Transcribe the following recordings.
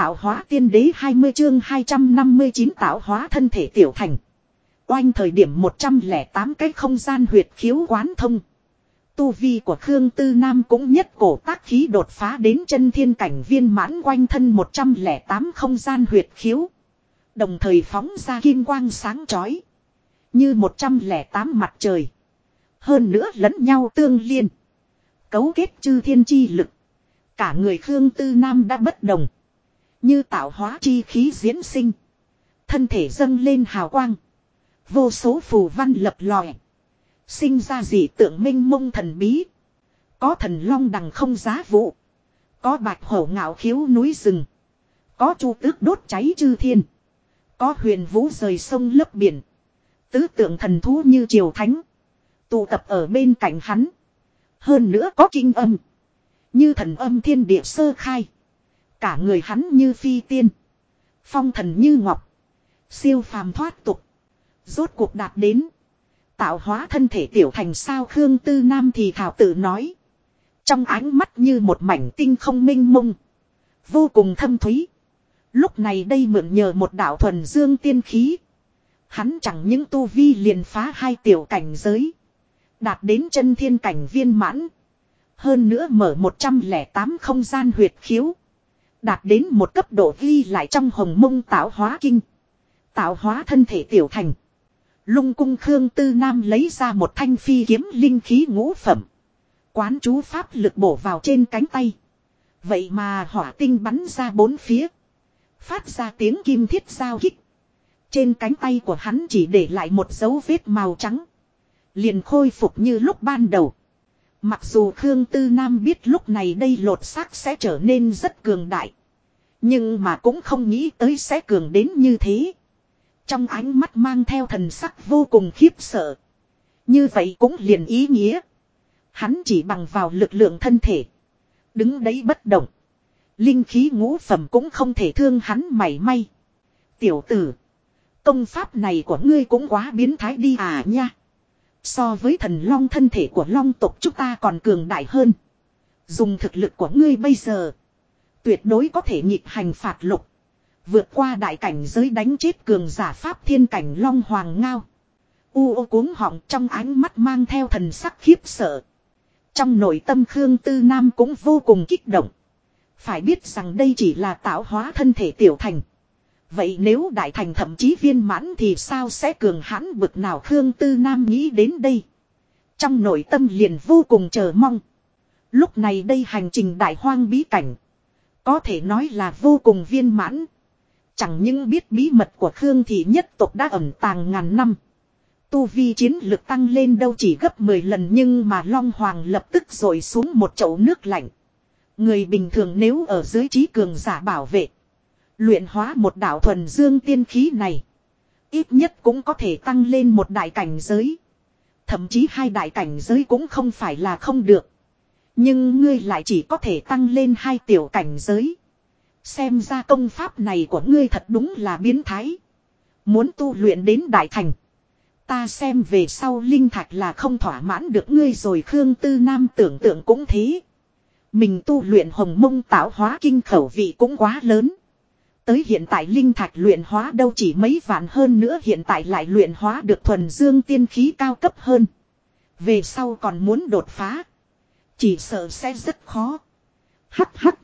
Tạo hóa tiên đế 20 chương 259 tạo hóa thân thể tiểu thành. Oanh thời điểm 108 cái không gian huyệt khiếu quán thông. Tu vi của Khương Tư Nam cũng nhất cổ tác khí đột phá đến chân thiên cảnh viên mãn, quanh thân 108 không gian huyệt khiếu. Đồng thời phóng ra kim quang sáng chói. Như 108 mặt trời. Hơn nữa lẫn nhau tương liên. Cấu kết chư thiên chi lực. Cả người Khương Tư Nam đã bất đồng. Như tạo hóa chi khí diễn sinh. Thân thể dâng lên hào quang. Vô số phù văn lập lòe. Sinh ra dị tượng minh mông thần bí. Có thần long đằng không giá vụ. Có bạch hổ ngạo khiếu núi rừng. Có chu tước đốt cháy chư thiên. Có huyền vũ rời sông lấp biển. Tứ tượng thần thú như triều thánh. Tụ tập ở bên cạnh hắn. Hơn nữa có kinh âm. Như thần âm thiên địa sơ khai. Cả người hắn như phi tiên. Phong thần như ngọc. Siêu phàm thoát tục. Rốt cuộc đạt đến. Tạo hóa thân thể tiểu thành sao, Khương Tư Nam thì thảo tự nói. Trong ánh mắt như một mảnh tinh không minh mông. Vô cùng thâm thúy. Lúc này đây mượn nhờ một đạo thuần dương tiên khí. Hắn chẳng những tu vi liền phá 2 tiểu cảnh giới. Đạt đến chân thiên cảnh viên mãn. Hơn nữa mở 108 không gian huyệt khiếu. Đạt đến một cấp độ ghi lại trong hồng mông tạo hóa kinh. Tạo hóa thân thể tiểu thành. Lung cung Khương Tư Nam lấy ra một thanh phi kiếm linh khí ngũ phẩm. Quán chú pháp lực bổ vào trên cánh tay. Vậy mà hỏa tinh bắn ra bốn phía. Phát ra tiếng kim thiết giao kích. Trên cánh tay của hắn chỉ để lại một dấu vết màu trắng. Liền khôi phục như lúc ban đầu. Mặc dù Khương Tư Nam biết lúc này đây lột xác sẽ trở nên rất cường đại. Nhưng mà cũng không nghĩ tới sẽ cường đến như thế. Trong ánh mắt mang theo thần sắc vô cùng khiếp sợ. Như vậy cũng liền ý nghĩa. Hắn chỉ bằng vào lực lượng thân thể. Đứng đấy bất động. Linh khí ngũ phẩm cũng không thể thương hắn mảy may. Tiểu tử. Công pháp này của ngươi cũng quá biến thái đi à nha. So với thần long thân thể của long tộc chúng ta còn cường đại hơn. Dùng thực lực của ngươi bây giờ. Tuyệt đối có thể nghịch hành phạt lục. Vượt qua đại cảnh giới đánh chết cường giả pháp thiên cảnh long hoàng ngao. U ô cuống họng trong ánh mắt mang theo thần sắc khiếp sợ. Trong nội tâm Khương Tư Nam cũng vô cùng kích động. Phải biết rằng đây chỉ là tạo hóa thân thể tiểu thành. Vậy nếu đại thành thậm chí viên mãn thì sao sẽ cường hãn bực nào, Khương Tư Nam nghĩ đến đây. Trong nội tâm liền vô cùng chờ mong. Lúc này đây hành trình đại hoang bí cảnh. Có thể nói là vô cùng viên mãn. Chẳng những biết bí mật của Khương thị nhất tộc đã ẩn tàng ngàn năm. Tu vi chiến lực tăng lên đâu chỉ gấp 10 lần, nhưng mà Long Hoàng lập tức dội xuống một chậu nước lạnh. Người bình thường nếu ở dưới trí cường giả bảo vệ. Luyện hóa một đạo thuần dương tiên khí này. Ít nhất cũng có thể tăng lên một đại cảnh giới. Thậm chí 2 đại cảnh giới cũng không phải là không được. Nhưng ngươi lại chỉ có thể tăng lên 2 tiểu cảnh giới. Xem ra công pháp này của ngươi thật đúng là biến thái. Muốn tu luyện đến đại thành. Ta xem về sau linh thạch là không thỏa mãn được ngươi rồi. Khương Tư Nam tưởng tượng cũng thế. Mình tu luyện hồng mông tạo hóa kinh khẩu vị cũng quá lớn. Tới hiện tại linh thạch luyện hóa đâu chỉ mấy vạn, hơn nữa hiện tại lại luyện hóa được thuần dương tiên khí cao cấp hơn. Về sau còn muốn đột phá. Chỉ sợ sẽ rất khó. Hắc hắc.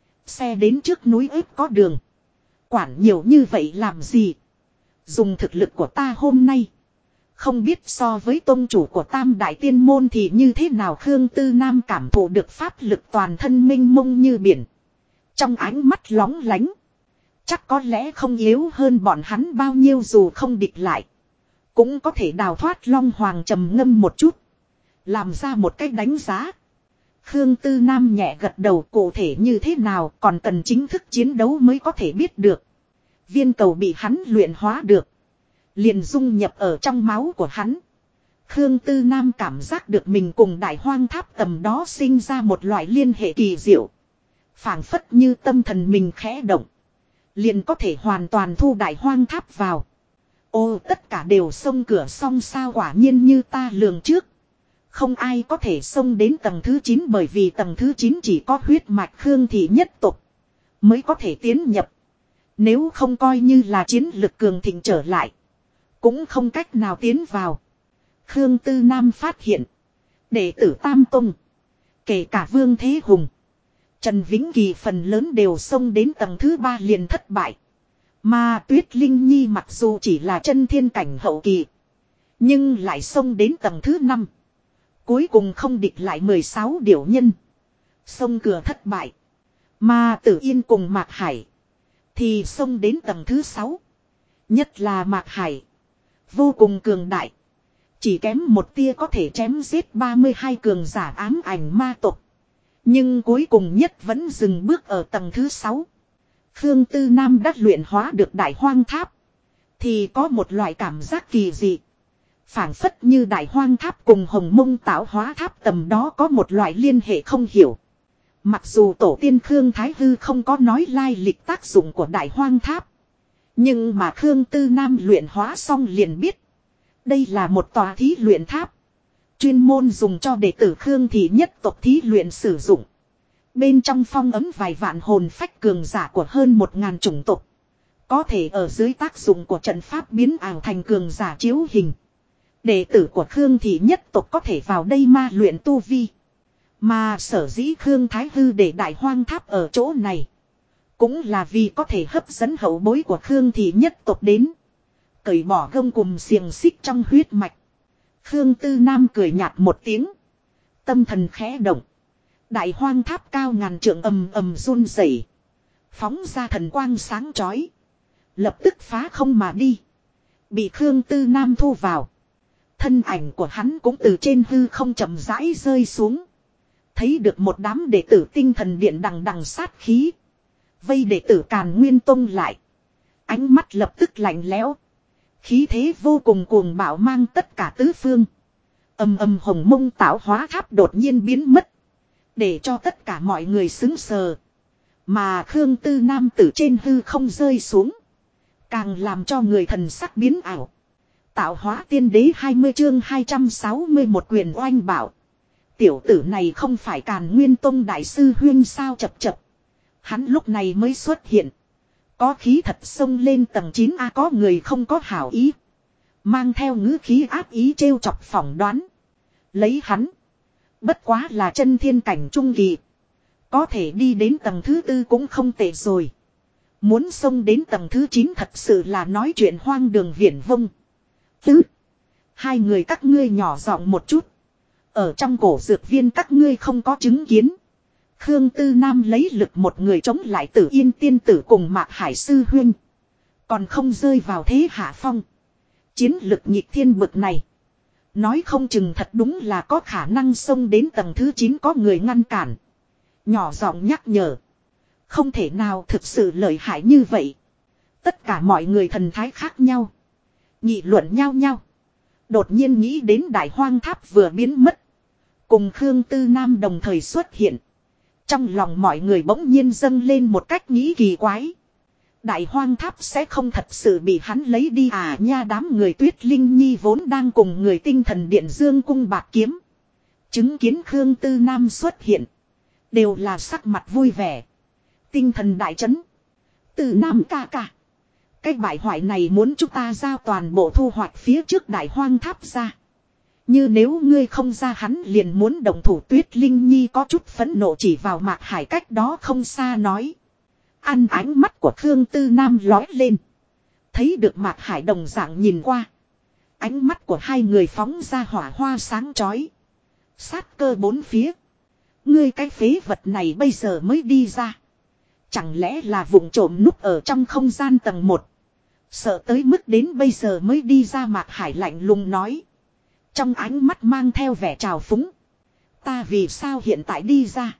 Xe đến trước núi ếp có đường. Quản nhiều như vậy làm gì? Dùng thực lực của ta hôm nay. Không biết so với tôn chủ của Tam Đại Tiên Môn thì như thế nào. Khương Tư Nam cảm thụ được pháp lực toàn thân minh mông như biển. Trong ánh mắt lóng lánh. Chắc có lẽ không yếu hơn bọn hắn bao nhiêu, dù không địch lại. Cũng có thể đào thoát. Long Hoàng trầm ngâm một chút. Làm ra một cách đánh giá. Khương Tư Nam nhẹ gật đầu, cụ thể như thế nào còn cần chính thức chiến đấu mới có thể biết được. Viên cầu bị hắn luyện hóa được. Liền dung nhập ở trong máu của hắn. Khương Tư Nam cảm giác được mình cùng đại hoang tháp tầm đó sinh ra một loại liên hệ kỳ diệu. Phảng phất như tâm thần mình khẽ động. Liền có thể hoàn toàn thu đại hoang tháp vào. Ô, tất cả đều xông cửa xong sao? Quả nhiên như ta lường trước. Không ai có thể xông đến tầng thứ 9, bởi vì tầng thứ 9 chỉ có huyết mạch Khương thị nhất tộc mới có thể tiến nhập. Nếu không coi như là chiến lực cường thịnh trở lại. Cũng không cách nào tiến vào. Khương Tư Nam phát hiện. Đệ tử Tam Tông. Kể cả Vương Thế Hùng. Trần Vĩnh Kỳ phần lớn đều xông đến tầng thứ 3 liền thất bại. Mà Tuyết Linh Nhi mặc dù chỉ là chân thiên cảnh hậu kỳ. Nhưng lại xông đến tầng thứ 5. Cuối cùng không địch lại 16 điểu nhân. Xông cửa thất bại. Mà Tử Yên cùng Mạc Hải. Thì xông đến tầng thứ 6. Nhất là Mạc Hải. Vô cùng cường đại. Chỉ kém một tia có thể chém giết 32 cường giả ám ảnh ma tộc. Nhưng cuối cùng nhất vẫn dừng bước ở tầng thứ 6. Khương Tư Nam đã luyện hóa được Đại Hoang Tháp. Thì có một loại cảm giác kỳ dị. Phảng phất như Đại Hoang Tháp cùng Hồng Mông Tạo Hóa Tháp tầm đó có một loại liên hệ không hiểu. Mặc dù tổ tiên Khương Thái Hư không có nói lai lịch tác dụng của Đại Hoang Tháp. Nhưng mà Khương Tư Nam luyện hóa xong liền biết. Đây là một tòa thí luyện tháp. Chuyên môn dùng cho đệ tử Khương Thị nhất tộc thí luyện sử dụng. Bên trong phong ấm vài vạn hồn phách cường giả của hơn 1000 chủng tộc. Có thể ở dưới tác dụng của trận pháp biến ảo thành cường giả chiếu hình. Đệ tử của Khương Thị nhất tộc có thể vào đây ma luyện tu vi. Mà sở dĩ Khương Thái Hư để Đại Hoang Tháp ở chỗ này. Cũng là vì có thể hấp dẫn hậu bối của Khương Thị nhất tộc đến. Cởi bỏ gông cùm xiềng xích trong huyết mạch. Khương Tư Nam cười nhạt một tiếng. Tâm thần khẽ động. Đại Hoang Tháp cao ngàn trượng ầm ầm run rẩy, phóng ra thần quang sáng chói. Lập tức phá không mà đi. Bị Khương Tư Nam thu vào. Thân ảnh của hắn cũng từ trên hư không chậm rãi rơi xuống. Thấy được một đám đệ tử tinh thần điện đằng đằng sát khí. Vây đệ tử Càn Nguyên Tông lại. Ánh mắt lập tức lạnh lẽo. Khí thế vô cùng cuồng bạo mang tất cả tứ phương. Ầm ầm Hồng Mông Tạo Hóa Tháp đột nhiên biến mất. Để cho tất cả mọi người sững sờ. Mà Khương Tư Nam từ trên hư không rơi xuống. Càng làm cho người thần sắc biến ảo. Tạo Hóa Tiên Đế 20 chương 261 quyền oanh bảo. Tiểu tử này không phải Càn Nguyên Tông đại sư huyên sao chập chập. Hắn lúc này mới xuất hiện. Có khí thật xông lên tầng 9A có người không có hảo ý. Mang theo ngữ khí áp ý trêu chọc phỏng đoán. Lấy hắn. Bất quá là chân thiên cảnh trung kỳ. Có thể đi đến tầng thứ 4 cũng không tệ rồi. Muốn xông đến tầng thứ 9 thật sự là nói chuyện hoang đường viển vông. Hai người các ngươi nhỏ giọng một chút. Ở trong cổ dược viên các ngươi không có chứng kiến. Khương Tư Nam lấy lực một người chống lại Tử Yên tiên tử cùng Mạc Hải sư huynh. Còn không rơi vào thế hạ phong. Chiến lực nhịp thiên bực này. Nói không chừng thật đúng là có khả năng xông đến tầng thứ 9 có người ngăn cản. Nhỏ giọng nhắc nhở. Không thể nào thực sự lợi hại như vậy. Tất cả mọi người thần thái khác nhau. Nghị luận nhau nhau. Đột nhiên nghĩ đến Đại Hoang Tháp vừa biến mất. Cùng Khương Tư Nam đồng thời xuất hiện. Trong lòng mọi người bỗng nhiên dâng lên một cách nghĩ kỳ quái. Đại Hoang Tháp sẽ không thật sự bị hắn lấy đi à nha, đám người Tuyết Linh Nhi vốn đang cùng người tinh thần điện dương cung bạc kiếm. Chứng kiến Khương Tư Nam xuất hiện. Đều là sắc mặt vui vẻ. Tinh thần đại chấn. Tư Nam ca ca. Cái bại hoại này muốn chúng ta giao toàn bộ thu hoạch phía trước Đại Hoang Tháp ra. Như nếu ngươi không ra hắn liền muốn động thủ. Tuyết Linh Nhi có chút phẫn nộ chỉ vào Mạc Hải cách đó không xa nói. Ăn ánh mắt của Khương Tư Nam lói lên. Thấy được Mạc Hải đồng dạng nhìn qua. Ánh mắt của hai người phóng ra hỏa hoa sáng chói. Sát cơ bốn phía. Ngươi cái phế vật này bây giờ mới đi ra. Chẳng lẽ là vụng trộm núp ở trong không gian tầng 1. Sợ tới mức đến bây giờ mới đi ra. Mạc Hải lạnh lùng nói. Trong ánh mắt mang theo vẻ trào phúng. Ta vì sao hiện tại đi ra.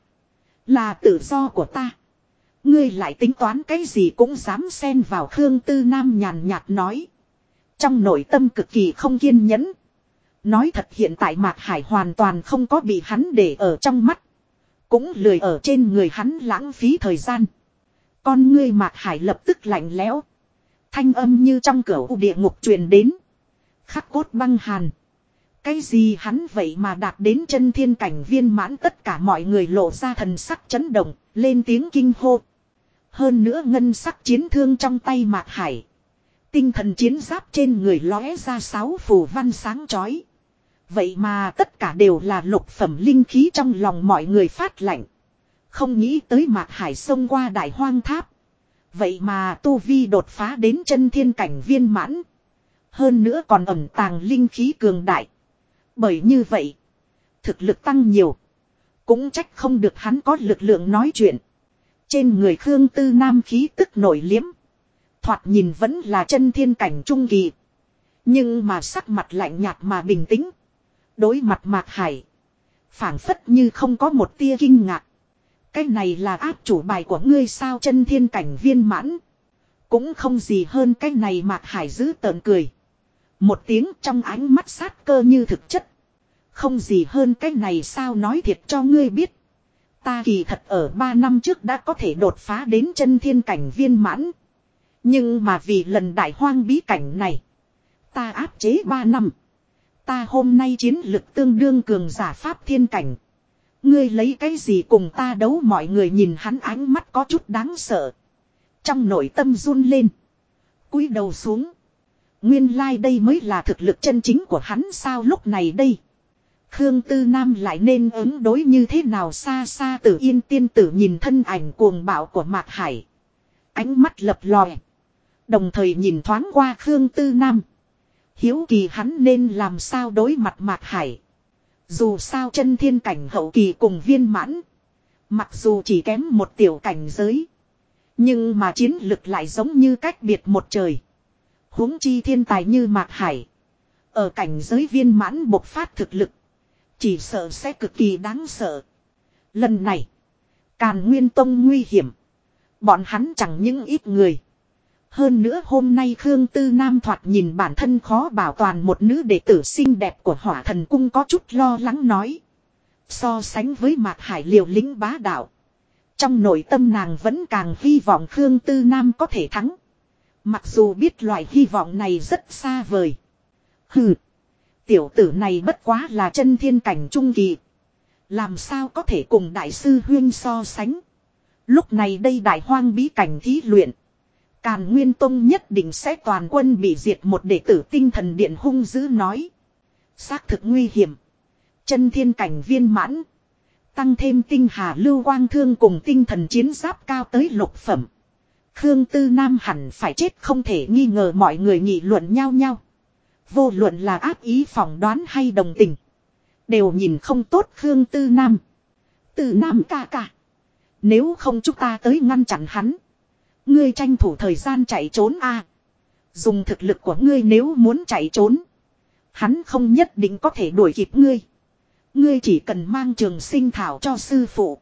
Là tự do của ta. Ngươi lại tính toán cái gì cũng dám xen vào. Khương Tư Nam nhàn nhạt nói. Trong nội tâm cực kỳ không kiên nhẫn. Nói thật hiện tại Mạc Hải hoàn toàn không có bị hắn để ở trong mắt. Cũng lười ở trên người hắn lãng phí thời gian. Con ngươi Mạc Hải lập tức lạnh lẽo. Thanh âm như trong cửu địa ngục truyền đến. Khắc cốt băng hàn. Cái gì hắn vậy mà đạt đến chân thiên cảnh viên mãn. Tất cả mọi người lộ ra thần sắc chấn động. Lên tiếng kinh hô. Hơn nữa ngân sắc chiến thương trong tay Mạc Hải. Tinh thần chiến giáp trên người lóe ra 6 phù văn sáng chói. Vậy mà tất cả đều là lục phẩm linh khí, trong lòng mọi người phát lạnh. Không nghĩ tới Mạc Hải xông qua đại hoang tháp. Vậy mà tu vi đột phá đến chân thiên cảnh viên mãn. Hơn nữa còn ẩn tàng linh khí cường đại. Bởi như vậy, thực lực tăng nhiều. Cũng trách không được hắn có lực lượng nói chuyện. Trên người Khương Tư Nam khí tức nổi liếm. Thoạt nhìn vẫn là chân thiên cảnh trung kỳ. Nhưng mà sắc mặt lạnh nhạt mà bình tĩnh. Đối mặt Mạc Hải, phảng phất như không có một tia kinh ngạc. Cái này là áp chủ bài của ngươi sao? Chân thiên cảnh viên mãn. Cũng không gì hơn cái này. Mạc Hải giữ tợn cười. Một tiếng trong ánh mắt sát cơ như thực chất. Không gì hơn cái này sao? Nói thiệt cho ngươi biết. Ta kỳ thật ở 3 năm trước đã có thể đột phá đến chân thiên cảnh viên mãn. Nhưng mà vì lần đại hoang bí cảnh này, ta áp chế 3 năm. Ta hôm nay chiến lực tương đương cường giả pháp thiên cảnh. Ngươi lấy cái gì cùng ta đấu? Mọi người nhìn hắn ánh mắt có chút đáng sợ. Trong nội tâm run lên. Cúi đầu xuống. Nguyên lai đây mới là thực lực chân chính của hắn sao? Lúc này đây, Khương Tư Nam lại nên ứng đối như thế nào? Xa xa Tử Yên tiên tử nhìn thân ảnh cuồng bạo của Mạc Hải. Ánh mắt lập lòe. Đồng thời nhìn thoáng qua Khương Tư Nam. Hiếu kỳ hắn nên làm sao đối mặt Mạc Hải. Dù sao chân thiên cảnh hậu kỳ cùng viên mãn. Mặc dù chỉ kém một tiểu cảnh giới. Nhưng mà chiến lực lại giống như cách biệt một trời. Huống chi thiên tài như Mạc Hải. Ở cảnh giới viên mãn bộc phát thực lực. Chỉ sợ sẽ cực kỳ đáng sợ. Lần này, Càn Nguyên Tông nguy hiểm. Bọn hắn chẳng những ít người. Hơn nữa hôm nay Khương Tư Nam thoạt nhìn bản thân khó bảo toàn, một nữ đệ tử xinh đẹp của Hỏa Thần Cung có chút lo lắng nói. So sánh với Mạc Hải liều lĩnh bá đạo, trong nội tâm nàng vẫn càng hy vọng Khương Tư Nam có thể thắng. Mặc dù biết loại hy vọng này rất xa vời. Hừ, tiểu tử này bất quá là chân thiên cảnh trung kỳ. Làm sao có thể cùng đại sư huyên so sánh. Lúc này đây đại hoang bí cảnh thí luyện, Càn Nguyên Tông nhất định sẽ toàn quân bị diệt. Một đệ tử Tinh Thần Điện hung dữ nói. Xác thực nguy hiểm. Chân thiên cảnh viên mãn. Tăng thêm tinh hà lưu quang thương cùng tinh thần chiến giáp cao tới lục phẩm. Khương Tư Nam hẳn phải chết không thể nghi ngờ. Mọi người nghị luận nhau nhau. Vô luận là ác ý phỏng đoán hay đồng tình, đều nhìn không tốt Khương Tư Nam. Tư Nam ca ca, nếu không chúng ta tới ngăn chặn hắn. Ngươi tranh thủ thời gian chạy trốn a. Dùng thực lực của ngươi nếu muốn chạy trốn, hắn không nhất định có thể đuổi kịp ngươi. Ngươi chỉ cần mang trường sinh thảo cho sư phụ.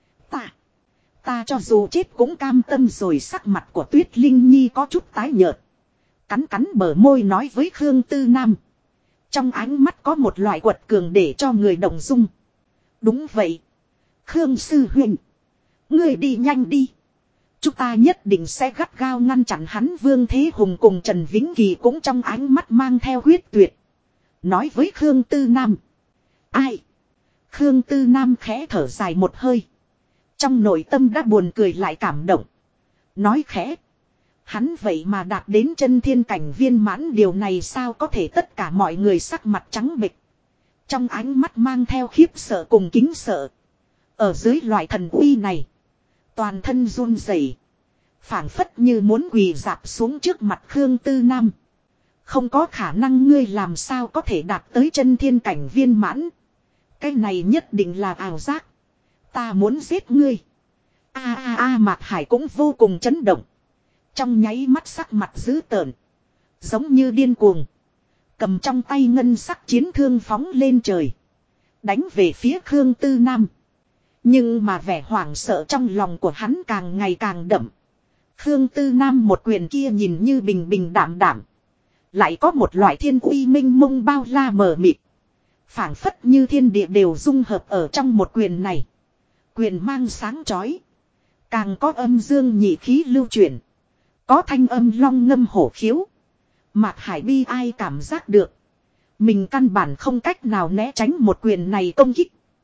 Ta cho dù chết cũng cam tâm rồi. Sắc mặt của Tuyết Linh Nhi có chút tái nhợt. Cắn cắn bờ môi nói với Khương Tư Nam. Trong ánh mắt có một loại quật cường để cho người động dung. Đúng vậy. Khương sư huynh, ngươi đi nhanh đi. Chúng ta nhất định sẽ gắt gao ngăn chặn hắn. Vương Thế Hùng cùng Trần Vĩnh Kỳ cũng trong ánh mắt mang theo huyết tuyệt. Nói với Khương Tư Nam. Ai? Khương Tư Nam khẽ thở dài một hơi. Trong nội tâm đã buồn cười lại cảm động. Nói khẽ. Hắn vậy mà đạt đến chân thiên cảnh viên mãn, điều này sao có thể? Tất cả mọi người sắc mặt trắng bệch. Trong ánh mắt mang theo khiếp sợ cùng kính sợ. Ở dưới loại thần uy này, toàn thân run rẩy, phảng phất như muốn quỳ rạp xuống trước mặt Khương Tư Nam. Không có khả năng, ngươi làm sao có thể đạt tới chân thiên cảnh viên mãn? Cái này nhất định là ảo giác. Ta muốn giết ngươi. Mạc Hải cũng vô cùng chấn động. Trong nháy mắt sắc mặt dữ tợn, giống như điên cuồng, cầm trong tay ngân sắc chiến thương phóng lên trời, đánh về phía Khương Tư Nam. Nhưng mà vẻ hoảng sợ trong lòng của hắn càng ngày càng đậm. Khương Tư Nam một quyền kia nhìn như bình bình đạm đạm, lại có một loại thiên uy minh mông bao la mờ mịt, phảng phất như thiên địa đều dung hợp ở trong một quyền này. Quyền mang sáng chói, càng có âm dương nhị khí lưu chuyển, có thanh âm long ngâm hổ khiếu. Mạc Hải bi ai cảm giác được mình căn bản không cách nào né tránh một quyền này công kích.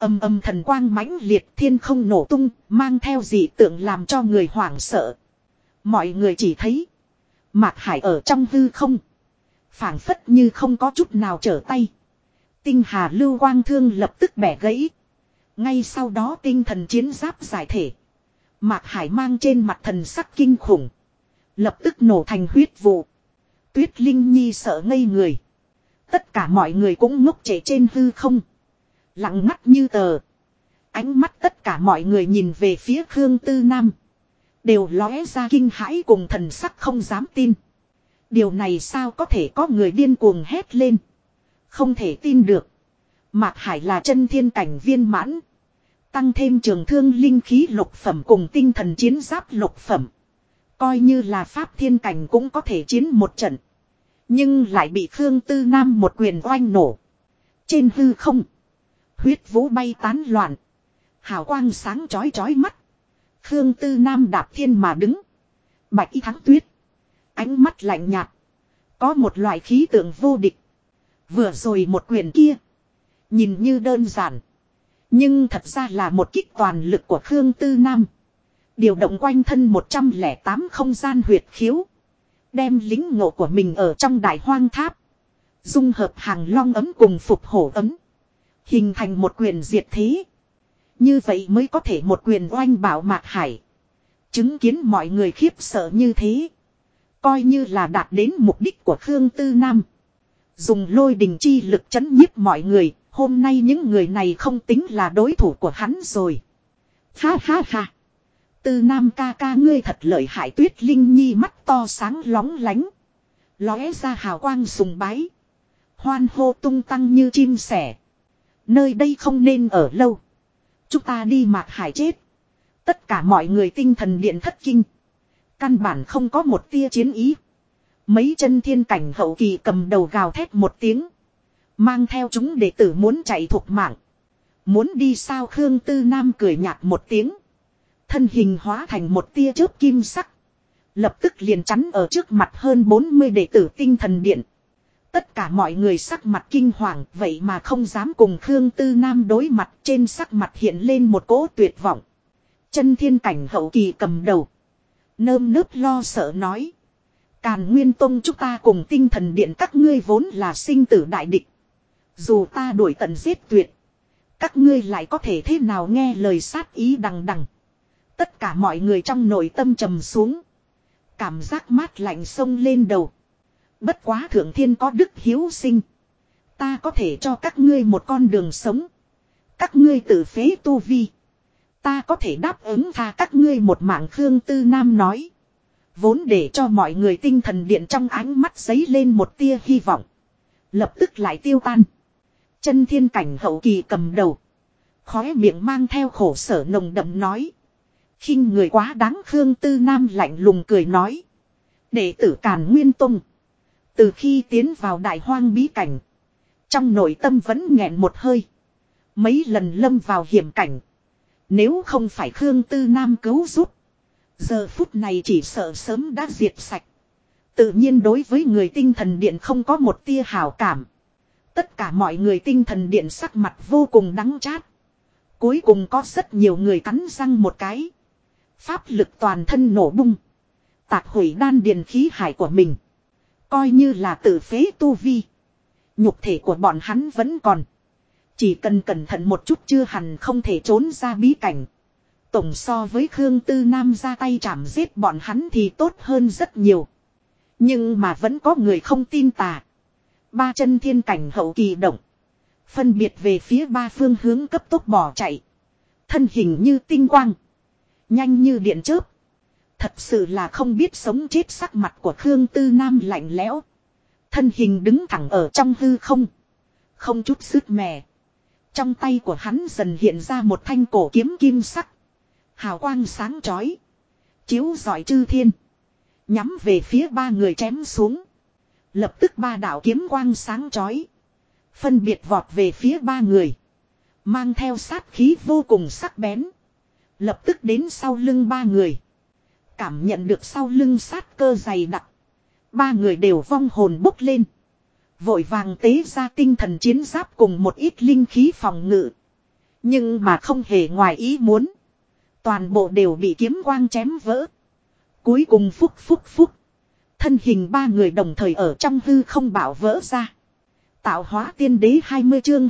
Âm âm thần quang mãnh liệt, thiên không nổ tung, mang theo dị tượng làm cho người hoảng sợ. Mọi người chỉ thấy Mạc Hải ở trong hư không, phảng phất như không có chút nào trở tay. Tinh hà lưu quang thương lập tức bẻ gãy. Ngay sau đó tinh thần chiến giáp giải thể. Mạc Hải mang trên mặt thần sắc kinh khủng, lập tức nổ thành huyết vụ. Tuyết Linh Nhi sợ ngây người. Tất cả mọi người cũng ngốc trệ trên hư không, lặng ngắt như tờ. Ánh mắt tất cả mọi người nhìn về phía Khương Tư Nam, đều lóe ra kinh hãi cùng thần sắc không dám tin. Điều này sao có thể, có người điên cuồng hét lên. Không thể tin được. Mạc Hải là chân thiên cảnh viên mãn. Tăng thêm trường thương linh khí lục phẩm cùng tinh thần chiến giáp lục phẩm. Coi như là pháp thiên cảnh cũng có thể chiến một trận. Nhưng lại bị Khương Tư Nam một quyền oanh nổ. Trên hư không, huyết vũ bay tán loạn, hào quang sáng chói chói mắt. Khương Tư Nam đạp thiên mà đứng, bạch y thắng tuyết, ánh mắt lạnh nhạt, có một loại khí tượng vô địch. Vừa rồi một quyền kia, nhìn như đơn giản, nhưng thật ra là một kích toàn lực của Khương Tư Nam. Điều động quanh thân 108 không gian huyệt khiếu, đem lính ngộ của mình ở trong đại hoang tháp, dung hợp hàng long ấm cùng phục hổ ấm, hình thành một quyền diệt thế. Như vậy mới có thể một quyền oanh bảo Mạc Hải. Chứng kiến mọi người khiếp sợ như thế, coi như là đạt đến mục đích của Khương Tư Nam. Dùng lôi đình chi lực chấn nhiếp mọi người, hôm nay những người này không tính là đối thủ của hắn rồi. Ha ha ha. Tư Nam ca ca ngươi thật lợi hại. Tuyết Linh Nhi mắt to sáng lóng lánh, lóe ra hào quang sùng bái, hoan hô tung tăng như chim sẻ. Nơi đây không nên ở lâu, chúng ta đi. Mạc Hải chết. Tất cả mọi người tinh thần điện thất kinh, căn bản không có một tia chiến ý. Mấy chân thiên cảnh hậu kỳ cầm đầu gào thét một tiếng, mang theo chúng đệ tử muốn chạy thục mạng. Muốn đi sao? Khương Tư Nam cười nhạt một tiếng, thân hình hóa thành một tia chớp kim sắc, lập tức liền chắn ở trước mặt hơn 40 đệ tử tinh thần điện. Tất cả mọi người sắc mặt kinh hoàng, vậy mà không dám cùng Khương Tư Nam đối mặt, trên sắc mặt hiện lên một cỗ tuyệt vọng. Chân thiên cảnh hậu kỳ cầm đầu, nơm nớp lo sợ nói: Càn Nguyên Tông chúng ta cùng tinh thần điện các ngươi vốn là sinh tử đại địch. Dù ta đuổi tận giết tuyệt, các ngươi lại có thể thế nào? Nghe lời sát ý đằng đằng, tất cả mọi người trong nội tâm trầm xuống, cảm giác mát lạnh xông lên đầu. Bất quá thượng thiên có đức hiếu sinh, ta có thể cho các ngươi một con đường sống. Các ngươi tự phế tu vi, ta có thể đáp ứng tha các ngươi một mạng. Khương Tư Nam nói, vốn để cho mọi người tinh thần điện trong ánh mắt giấy lên một tia hy vọng, lập tức lại tiêu tan. Chân thiên cảnh hậu kỳ cầm đầu, khóe miệng mang theo khổ sở nồng đậm nói: khinh người quá đáng. Khương Tư Nam lạnh lùng cười nói: đệ tử Càn Nguyên Tông, từ khi tiến vào đại hoang bí cảnh, trong nội tâm vẫn nghẹn một hơi, mấy lần lâm vào hiểm cảnh. Nếu không phải Khương Tư Nam cứu giúp, giờ phút này chỉ sợ sớm đã diệt sạch. Tự nhiên đối với người tinh thần điện không có một tia hảo cảm. Tất cả mọi người tinh thần điện sắc mặt vô cùng đắng chát. Cuối cùng có rất nhiều người cắn răng một cái, pháp lực toàn thân nổ bung, tạc hủy đan điền khí hải của mình. Coi như là tự phế tu vi, nhục thể của bọn hắn vẫn còn, chỉ cần cẩn thận một chút chưa hẳn không thể trốn ra bí cảnh. Tổng so với Khương Tư Nam ra tay chảm giết bọn hắn thì tốt hơn rất nhiều. Nhưng mà vẫn có người không tin tà. Ba chân thiên cảnh hậu kỳ động, phân biệt về phía ba phương hướng cấp tốc bỏ chạy, thân hình như tinh quang, nhanh như điện chớp. Thật sự là không biết sống chết. Sắc mặt của Khương Tư Nam lạnh lẽo, thân hình đứng thẳng ở trong hư không, không chút sứt mẻ. Trong tay của hắn dần hiện ra một thanh cổ kiếm kim sắc, hào quang sáng chói, chiếu rọi chư thiên, nhắm về phía ba người chém xuống. Lập tức ba đạo kiếm quang sáng chói, phân biệt vọt về phía ba người, mang theo sát khí vô cùng sắc bén, lập tức đến sau lưng ba người. Cảm nhận được sau lưng sát cơ dày đặc, ba người đều vong hồn bốc lên, vội vàng tế ra tinh thần chiến giáp cùng một ít linh khí phòng ngự. Nhưng mà không hề ngoài ý muốn. Toàn bộ đều bị kiếm quang chém vỡ. Cuối cùng phúc. Thân hình ba người đồng thời ở trong hư không bạo vỡ ra. Tạo hóa tiên đế 20 chương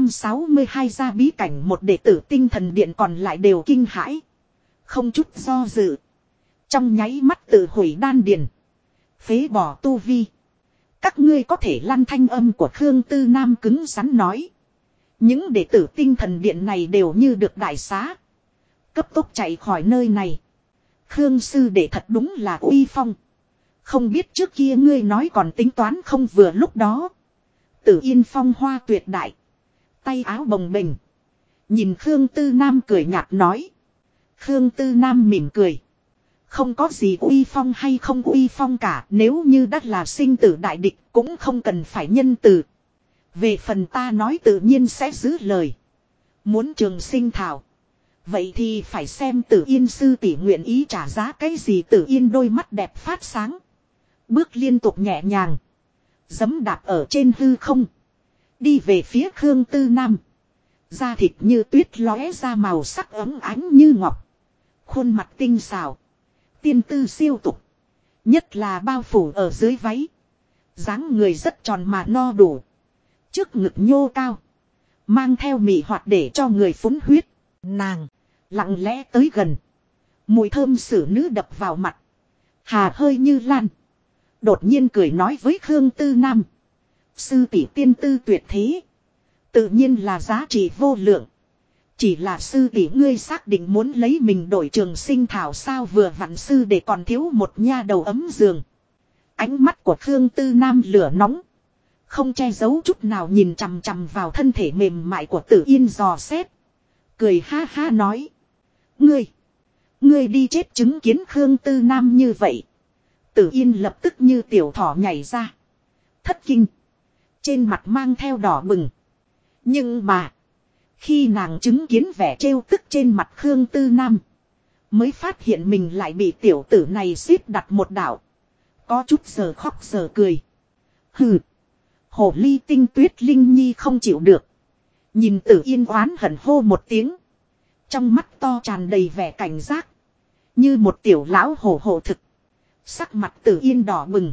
262 ra bí cảnh, một đệ tử tinh thần điện còn lại đều kinh hãi. Không chút do dự. Trong nháy mắt tự hủy đan điền. Phế bỏ tu vi. Các ngươi có thể lăn, thanh âm của Khương Tư Nam cứng rắn nói. Những đệ tử tinh thần điện này đều như được đại xá. Cấp tốc chạy khỏi nơi này. Khương sư đệ thật đúng là uy phong. Không biết trước kia ngươi nói còn tính toán không vừa lúc đó. Tử Yên phong hoa tuyệt đại. Tay áo bồng bềnh. Nhìn Khương Tư Nam cười nhạt nói. Khương Tư Nam mỉm cười. Không có gì uy phong hay không uy phong cả. Nếu như đã là sinh tử đại địch cũng không cần phải nhân từ. Về phần ta nói tự nhiên sẽ giữ lời. Muốn trường sinh thảo. Vậy thì phải xem Tử Yên sư tỷ nguyện ý trả giá cái gì. Tử Yên đôi mắt đẹp phát sáng. Bước liên tục nhẹ nhàng. Giẫm đạp ở trên hư không. Đi về phía Khương Tư Nam. Da thịt như tuyết lóe ra màu sắc ấm ánh như ngọc. Khuôn mặt tinh xảo. Tiên tư siêu tục. Nhất là bao phủ ở dưới váy. Dáng người rất tròn mà no đủ. Trước ngực nhô cao. Mang theo mị hoạt để cho người phúng huyết. Nàng lặng lẽ tới gần. Mùi thơm xử nữ đập vào mặt. Hà hơi như lan. Đột nhiên cười nói với Khương Tư Nam. Sư tỷ tiên tư tuyệt thế. Tự nhiên là giá trị vô lượng. Chỉ là sư tỷ ngươi xác định muốn lấy mình đổi trường sinh thảo sao, vừa vặn sư để còn thiếu một nha đầu ấm giường. Ánh mắt của Khương Tư Nam lửa nóng. Không che giấu chút nào nhìn chằm chằm vào thân thể mềm mại của Tử Yên dò xét. Cười ha ha nói. Ngươi đi chết chứng kiến Khương Tư Nam như vậy. Tử Yên lập tức như tiểu thỏ nhảy ra. Thất kinh. Trên mặt mang theo đỏ bừng. Nhưng mà. Khi nàng chứng kiến vẻ trêu tức trên mặt Khương Tư Nam. Mới phát hiện mình lại bị tiểu tử này xếp đặt một đạo. Có chút giờ khóc giờ cười. Hừ. Hồ ly tinh Tuyết Linh Nhi không chịu được. Nhìn Tử Yên oán hận hô một tiếng. Trong mắt to tràn đầy vẻ cảnh giác. Như một tiểu lão hổ hổ thực. Sắc mặt Tử Yên đỏ bừng.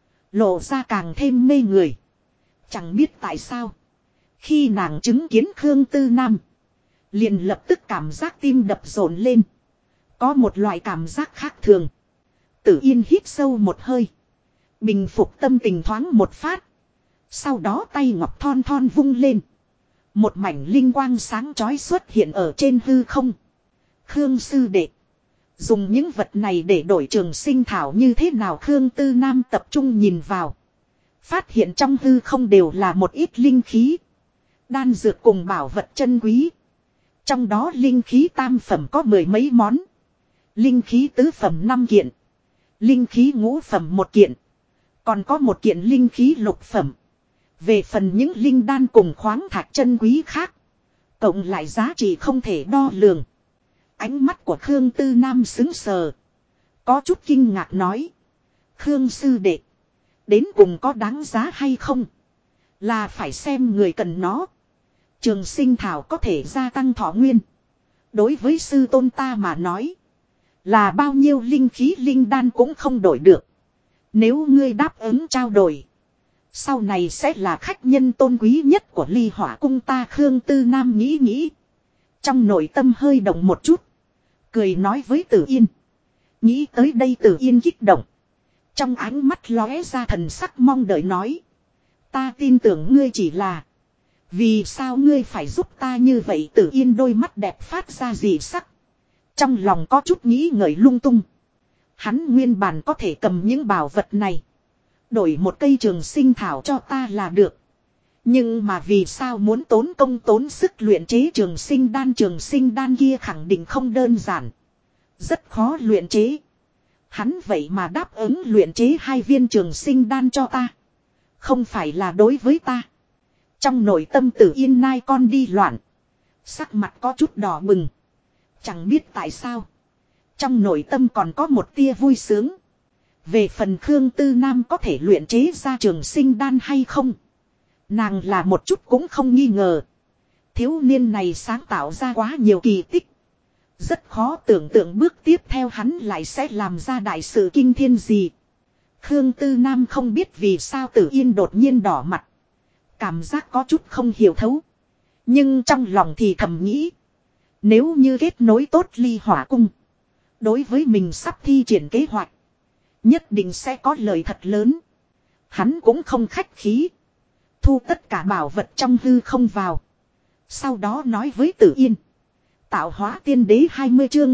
Lộ ra càng thêm mê người. Chẳng biết tại sao. Khi nàng chứng kiến Khương Tư Nam. Liền lập tức cảm giác tim đập rộn lên. Có một loại cảm giác khác thường. Tử Yên hít sâu một hơi. Bình phục tâm tình thoáng một phát. Sau đó tay ngọc thon thon vung lên. Một mảnh linh quang sáng chói xuất hiện ở trên hư không. Khương sư đệ. Dùng những vật này để đổi trường sinh thảo như thế nào? Khương Tư Nam tập trung nhìn vào. Phát hiện trong hư không đều là một ít linh khí. Đan dược cùng bảo vật chân quý. Trong đó linh khí tam phẩm có mười mấy món. Linh khí tứ phẩm 5 kiện. Linh khí ngũ phẩm 1 kiện. Còn có một kiện linh khí lục phẩm. Về phần những linh đan cùng khoáng thạch chân quý khác. Cộng lại giá trị không thể đo lường. Ánh mắt của Khương Tư Nam sững sờ. Có chút kinh ngạc nói. Khương sư đệ. Đến cùng có đáng giá hay không? Là phải xem người cần nó. Trường sinh thảo có thể gia tăng thọ nguyên. Đối với sư tôn ta mà nói. Là bao nhiêu linh khí linh đan cũng không đổi được. Nếu ngươi đáp ứng trao đổi. Sau này sẽ là khách nhân tôn quý nhất của Ly Hỏa cung ta. Khương Tư Nam nghĩ nghĩ. Trong nội tâm hơi động một chút. Cười nói với Tử Yên. Nghĩ tới đây Tử Yên kích động. Trong ánh mắt lóe ra thần sắc mong đợi nói. Ta tin tưởng ngươi chỉ là. Vì sao ngươi phải giúp ta như vậy? Tử Yên đôi mắt đẹp phát ra dị sắc. Trong lòng có chút nghĩ ngợi lung tung. Hắn nguyên bản có thể cầm những bảo vật này. Đổi một cây trường sinh thảo cho ta là được. Nhưng mà vì sao muốn tốn công tốn sức luyện chế trường sinh đan? Trường sinh đan kia khẳng định không đơn giản. Rất khó luyện chế. Hắn vậy mà đáp ứng luyện chế 2 viên trường sinh đan cho ta. Không phải là đối với ta. Trong nội tâm Tử Yên nai con đi loạn. Sắc mặt có chút đỏ bừng. Chẳng biết tại sao. Trong nội tâm còn có một tia vui sướng. Về phần Khương Tư Nam có thể luyện chế ra trường sinh đan hay không. Nàng là một chút cũng không nghi ngờ. Thiếu niên này sáng tạo ra quá nhiều kỳ tích. Rất khó tưởng tượng bước tiếp theo hắn lại sẽ làm ra đại sự kinh thiên gì. Khương Tư Nam không biết vì sao Tử Yên đột nhiên đỏ mặt. Cảm giác có chút không hiểu thấu. Nhưng trong lòng thì thầm nghĩ. Nếu như kết nối tốt Ly Hỏa Cung. Đối với mình sắp thi triển kế hoạch. Nhất định sẽ có lợi thật lớn. Hắn cũng không khách khí. Thu tất cả bảo vật trong hư không vào. Sau đó nói với Tử Yên. Tạo hóa tiên đế 20 chương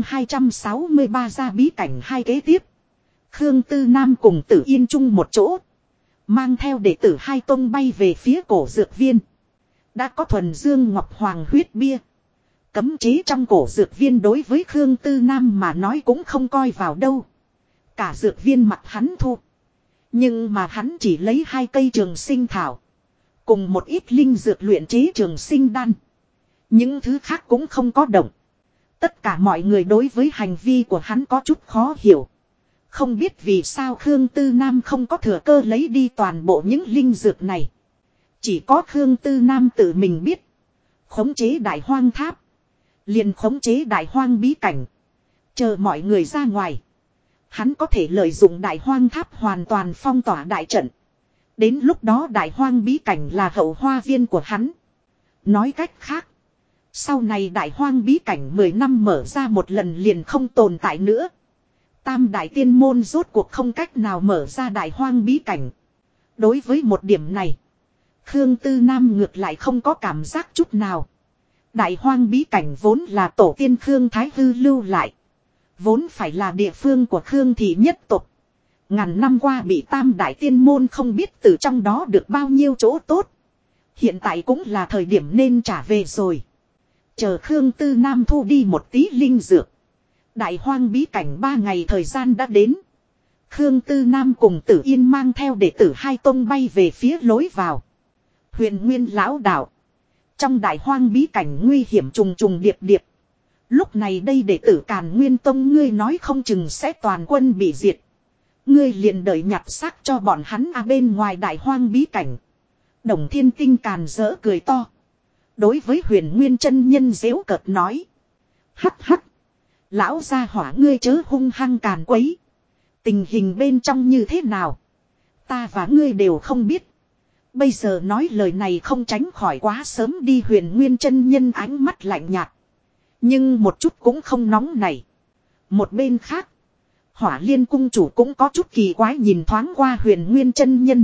263 ra bí cảnh hai kế tiếp. Khương Tư Nam cùng Tử Yên chung một chỗ. Mang theo đệ tử hai tông bay về phía cổ dược viên. Đã có thuần dương ngọc hoàng huyết bia. Cấm chế trong cổ dược viên đối với Khương Tư Nam mà nói cũng không coi vào đâu. Cả dược viên mặt hắn thu. Nhưng mà hắn chỉ lấy 2 cây trường sinh thảo. Cùng một ít linh dược luyện chế trường sinh đan. Những thứ khác cũng không có động. Tất cả mọi người đối với hành vi của hắn có chút khó hiểu. Không biết vì sao Khương Tư Nam không có thừa cơ lấy đi toàn bộ những linh dược này. Chỉ có Khương Tư Nam tự mình biết. Khống chế đại hoang tháp. Liền khống chế đại hoang bí cảnh. Chờ mọi người ra ngoài. Hắn có thể lợi dụng đại hoang tháp hoàn toàn phong tỏa đại trận. Đến lúc đó đại hoang bí cảnh là hậu hoa viên của hắn. Nói cách khác. Sau này đại hoang bí cảnh 10 năm mở ra một lần liền không tồn tại nữa. Tam đại tiên môn rốt cuộc không cách nào mở ra đại hoang bí cảnh. Đối với một điểm này. Khương Tư Nam ngược lại không có cảm giác chút nào. Đại hoang bí cảnh vốn là tổ tiên Khương Thái Hư lưu lại. Vốn phải là địa phương của Khương thị nhất tộc. Ngàn năm qua bị tam đại tiên môn không biết từ trong đó được bao nhiêu chỗ tốt. Hiện tại cũng là thời điểm nên trả về rồi. Chờ Khương Tư Nam thu đi một tí linh dược. Đại hoang bí cảnh 3 ngày thời gian đã đến. Khương Tư Nam cùng Tử Yên mang theo đệ tử hai tông bay về phía lối vào. Huyền Nguyên lão đạo. Trong đại hoang bí cảnh nguy hiểm trùng trùng điệp điệp. Lúc này đây đệ tử Càn Nguyên Tông ngươi nói không chừng sẽ toàn quân bị diệt. Ngươi liền đợi nhặt xác cho bọn hắn bên ngoài đại hoang bí cảnh. Đồng Thiên Tinh càn rỡ cười to. Đối với Huyền Nguyên chân nhân giễu cợt nói. Hắc hắc. Lão gia hỏa ngươi chớ hung hăng càn quấy. Tình hình bên trong như thế nào? Ta và ngươi đều không biết. Bây giờ nói lời này không tránh khỏi quá sớm đi. Huyền Nguyên chân nhân ánh mắt lạnh nhạt. Nhưng một chút cũng không nóng này. Một bên khác. Hỏa Liên cung chủ cũng có chút kỳ quái nhìn thoáng qua Huyền Nguyên chân nhân.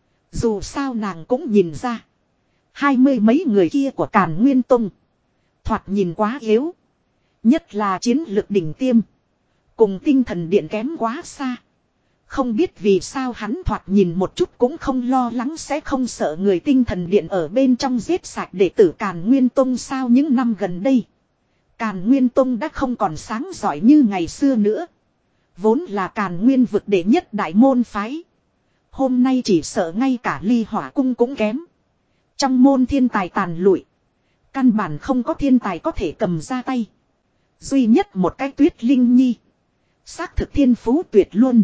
Dù sao nàng cũng nhìn ra. 20 mấy người kia của Càn Nguyên Tông. Thoạt nhìn quá yếu. Nhất là chiến lược đỉnh tiêm. Cùng tinh thần điện kém quá xa. Không biết vì sao hắn thoạt nhìn một chút cũng không lo lắng sẽ không sợ người tinh thần điện ở bên trong giết sạch đệ tử Càn Nguyên Tông sao những năm gần đây. Càn Nguyên Tông đã không còn sáng giỏi như ngày xưa nữa. Vốn là Càn Nguyên vực đệ nhất đại môn phái. Hôm nay chỉ sợ ngay cả Ly Hỏa Cung cũng kém. Trong môn thiên tài tàn lụi. Căn bản không có thiên tài có thể cầm ra tay. Duy nhất một cái Tuyết Linh Nhi. Xác thực thiên phú tuyệt luôn.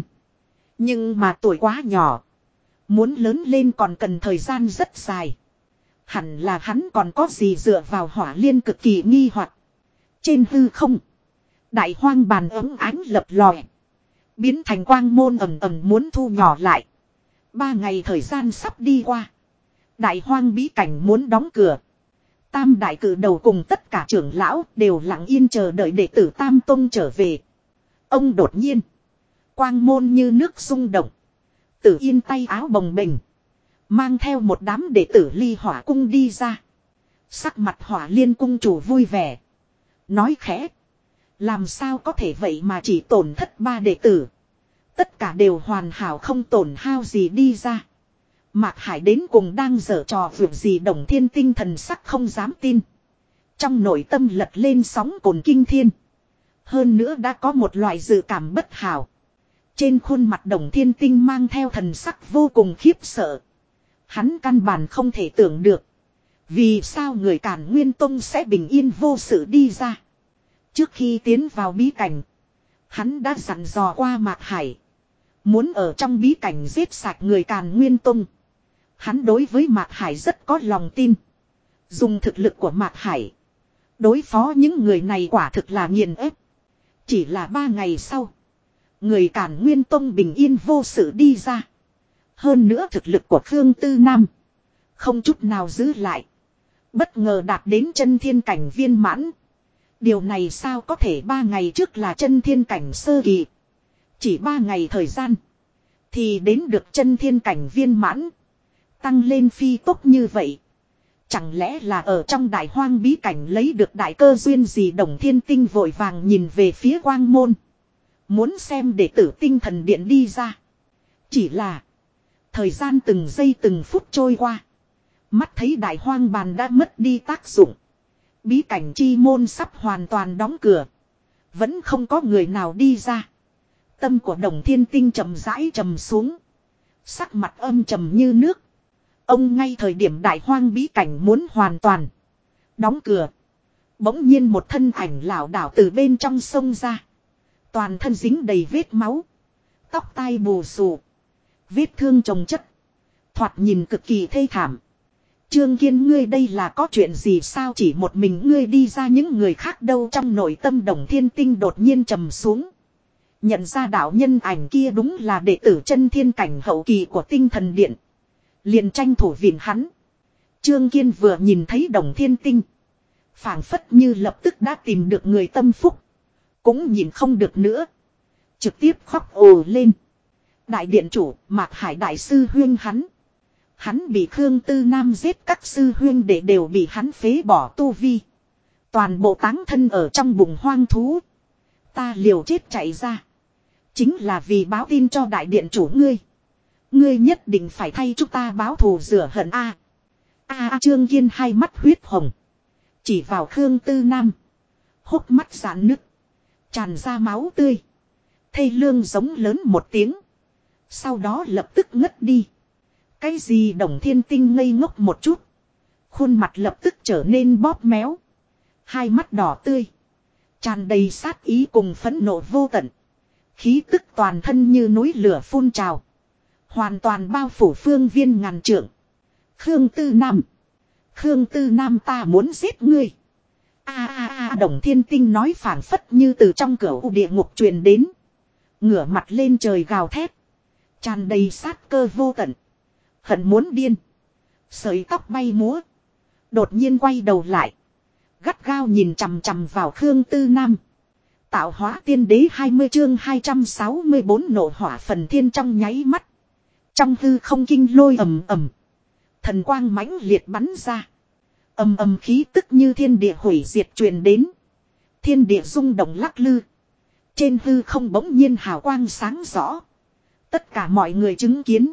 Nhưng mà tuổi quá nhỏ. Muốn lớn lên còn cần thời gian rất dài. Hẳn là hắn còn có gì dựa vào Hỏa Liên cực kỳ nghi hoặc. Trên hư không. Đại hoang bàn ấm ánh lập lòe. Biến thành quang môn ầm ầm muốn thu nhỏ lại. 3 ngày thời gian sắp đi qua. Đại hoang bí cảnh muốn đóng cửa. Tam đại cử đầu cùng tất cả trưởng lão đều lặng yên chờ đợi đệ tử Tam Tông trở về. Ông đột nhiên. Quang môn như nước rung động. Tử Yên tay áo bồng bềnh. Mang theo một đám đệ tử Ly Hỏa Cung đi ra. Sắc mặt Hỏa Liên cung chủ vui vẻ. Nói khẽ. Làm sao có thể vậy mà chỉ tổn thất 3 đệ tử. Tất cả đều hoàn hảo không tổn hao gì đi ra. Mạc Hải đến cùng đang giở trò vượt gì Đồng Thiên tinh thần sắc không dám tin. Trong nội tâm lật lên sóng cồn kinh thiên. Hơn nữa đã có một loại dự cảm bất hảo. Trên khuôn mặt Đồng Thiên Tinh mang theo thần sắc vô cùng khiếp sợ. Hắn căn bản không thể tưởng được. Vì sao người Càn Nguyên Tông sẽ bình yên vô sự đi ra. Trước khi tiến vào bí cảnh. Hắn đã dặn dò qua Mạc Hải. Muốn ở trong bí cảnh giết sạch người Càn Nguyên Tông. Hắn đối với Mạc Hải rất có lòng tin. Dùng thực lực của Mạc Hải. Đối phó những người này quả thực là nghiền ép. Chỉ là 3 ngày sau. Người Càn Nguyên Tông bình yên vô sự đi ra. Hơn nữa thực lực của Khương Tư Nam. Không chút nào giữ lại. Bất ngờ đạt đến chân thiên cảnh viên mãn. Điều này sao có thể 3 ngày trước là chân thiên cảnh sơ kỳ. Chỉ 3 ngày thời gian. Thì đến được chân thiên cảnh viên mãn. Tăng lên phi tốc như vậy. Chẳng lẽ là ở trong đại hoang bí cảnh lấy được đại cơ duyên gì? Đồng Thiên Tinh vội vàng nhìn về phía quang môn. Muốn xem đệ tử tinh thần điện đi ra. Chỉ là. Thời gian từng giây từng phút trôi qua. Mắt thấy đại hoang bàn đã mất đi tác dụng. Bí cảnh chi môn sắp hoàn toàn đóng cửa. Vẫn không có người nào đi ra. Tâm của Đồng Thiên Tinh chậm rãi trầm xuống. Sắc mặt âm trầm như nước. Ông ngay thời điểm đại hoang bí cảnh muốn hoàn toàn đóng cửa. Bỗng nhiên một thân ảnh lảo đảo từ bên trong sông ra. Toàn thân dính đầy vết máu. Tóc tai bù xù. Vết thương chồng chất. Thoạt nhìn cực kỳ thê thảm. Trương Kiên, ngươi đây là có chuyện gì sao? Chỉ một mình ngươi đi ra, những người khác đâu? Trong nội tâm Đồng Thiên Tinh đột nhiên trầm xuống. Nhận ra đạo nhân ảnh kia đúng là đệ tử chân thiên cảnh hậu kỳ của tinh thần điện. Liền tranh thủ viện hắn. Trương Kiên vừa nhìn thấy Đồng Thiên Tinh. Phảng phất như lập tức đã tìm được người tâm phúc. Cũng nhìn không được nữa. Trực tiếp khóc ồ lên. Đại điện chủ Mạc Hải đại sư huyên hắn. Hắn bị Khương Tư Nam giết, các sư huyên đệ đều bị hắn phế bỏ tu vi. Toàn bộ táng thân ở trong bụng hoang thú. Ta liều chết chạy ra. Chính là vì báo tin cho đại điện chủ ngươi. Ngươi nhất định phải thay chúng ta báo thù rửa hận a. Trương Kiên hai mắt huyết hồng. Chỉ vào Khương Tư Nam. Hốc mắt giãn nứt. Tràn ra máu tươi. Thê lương giống lớn một tiếng. Sau đó lập tức ngất đi. Cái gì? Đồng Thiên Tinh ngây ngốc một chút. Khuôn mặt lập tức trở nên bóp méo. Hai mắt đỏ tươi. Tràn đầy sát ý cùng phẫn nộ vô tận. Khí tức toàn thân như núi lửa phun trào. Hoàn toàn bao phủ phương viên ngàn trượng. Khương Tư Nam. Khương Tư Nam, ta muốn giết ngươi. Đồng Thiên Tinh nói phảng phất như từ trong cửa địa ngục truyền đến. Ngửa mặt lên trời gào thét. Tràn đầy sát cơ vô tận. Hận muốn điên. Sợi tóc bay múa. Đột nhiên quay đầu lại. Gắt gao nhìn chằm chằm vào Khương Tư Nam. Tạo hóa tiên đế 20 chương 264 nổ hỏa phần thiên. Trong nháy mắt. Trong hư không kinh lôi ầm ầm. Thần quang mãnh liệt bắn ra. Ầm ầm khí tức như thiên địa hủy diệt truyền đến. Thiên địa rung động lắc lư. Trên hư không bỗng nhiên hào quang sáng rõ. Tất cả mọi người chứng kiến.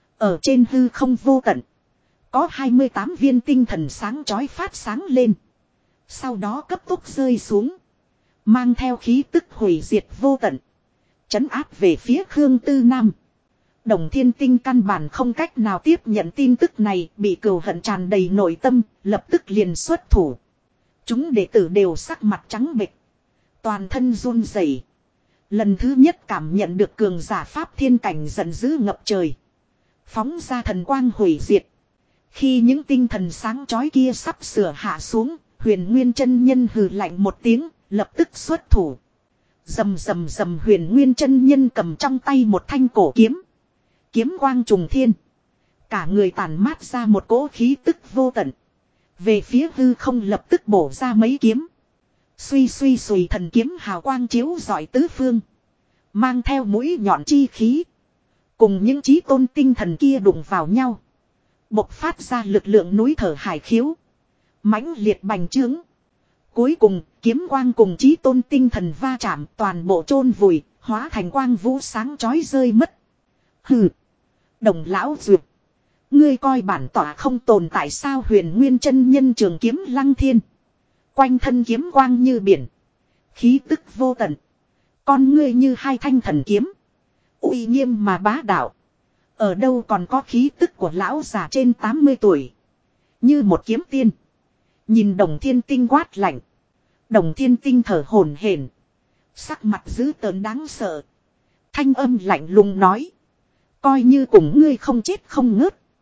Ở trên hư không vô tận. Có 28 viên tinh thần sáng chói phát sáng lên. Sau đó cấp tốc rơi xuống. Mang theo khí tức hủy diệt vô tận. Trấn áp về phía Khương Tư Nam. Đồng Thiên Tinh căn bản không cách nào tiếp nhận tin tức này. Bị cừu hận tràn đầy nội tâm. Lập tức liền xuất thủ. Chúng đệ tử đều sắc mặt trắng bệch. Toàn thân run rẩy. Lần thứ nhất cảm nhận được cường giả pháp thiên cảnh giận dữ ngập trời. Phóng ra thần quang hủy diệt. Khi những tinh thần sáng chói kia sắp sửa hạ xuống, Huyền Nguyên chân nhân hừ lạnh một tiếng, lập tức xuất thủ. Rầm rầm rầm, Huyền Nguyên chân nhân cầm trong tay một thanh cổ kiếm. Kiếm quang trùng thiên. Cả người tản mát ra một cỗ khí tức vô tận. Về phía hư không lập tức bổ ra mấy kiếm. Suy suy sùi, thần kiếm hào quang chiếu rọi tứ phương. Mang theo mũi nhọn chi khí. Cùng những chí tôn tinh thần kia đụng vào nhau. Bộc phát ra lực lượng núi thở hải khiếu. Mãnh liệt bành trướng. Cuối cùng, kiếm quang cùng chí tôn tinh thần va chạm, toàn bộ chôn vùi, hóa thành quang vũ sáng chói rơi mất. Hừ. Đồng lão duyệt. Ngươi coi bản tỏa không tồn tại sao? Huyền Nguyên chân nhân trường kiếm lăng thiên. Quanh thân kiếm quang như biển. Khí tức vô tận. Con ngươi như hai thanh thần kiếm. Uy nghiêm mà bá đạo. Ở đâu còn có khí tức của lão già trên 80 tuổi. Như một kiếm tiên. Nhìn Đồng Thiên Tinh quát lạnh. Đồng Thiên Tinh thở hổn hển. Sắc mặt dữ tợn đáng sợ. Thanh âm lạnh lùng nói. Coi như cùng ngươi không chết không ngớt.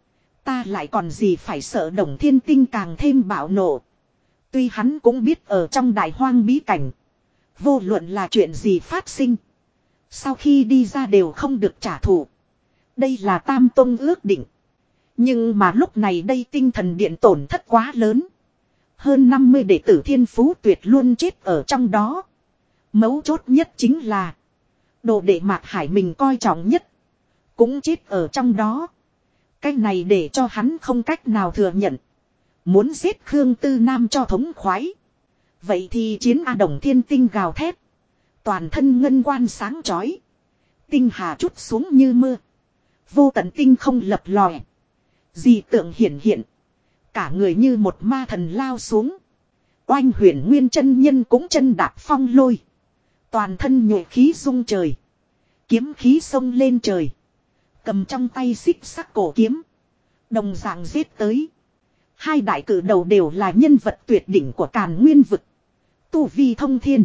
Ta lại còn gì phải sợ. Đồng Thiên Tinh càng thêm bạo nộ. Tuy hắn cũng biết ở trong đại hoang bí cảnh. Vô luận là chuyện gì phát sinh. Sau khi đi ra đều không được trả thù. Đây là Tam Tông ước định. Nhưng mà lúc này đây tinh thần điện tổn thất quá lớn. Hơn 50 đệ tử thiên phú tuyệt luôn chết ở trong đó. Mấu chốt nhất chính là. Đồ đệ Mạc Hải mình coi trọng nhất. Cũng chết ở trong đó. Cái này để cho hắn không cách nào thừa nhận. Muốn giết Khương Tư Nam cho thống khoái. Vậy thì chiến A. Đồng Thiên Tinh gào thét. Toàn thân ngân quan sáng chói. Tinh hà chút xuống như mưa. Vô tận tinh không lập lòe. Dị tượng hiển hiện. Cả người như một ma thần lao xuống. Oanh Huyền Nguyên chân nhân cũng chân đạp phong lôi. Toàn thân nhuệ khí rung trời. Kiếm khí xông lên trời. Cầm trong tay xích sắc cổ kiếm. Đồng dạng giết tới. Hai đại cử đầu đều là nhân vật tuyệt đỉnh của Càn Nguyên vực. Tu vi thông thiên.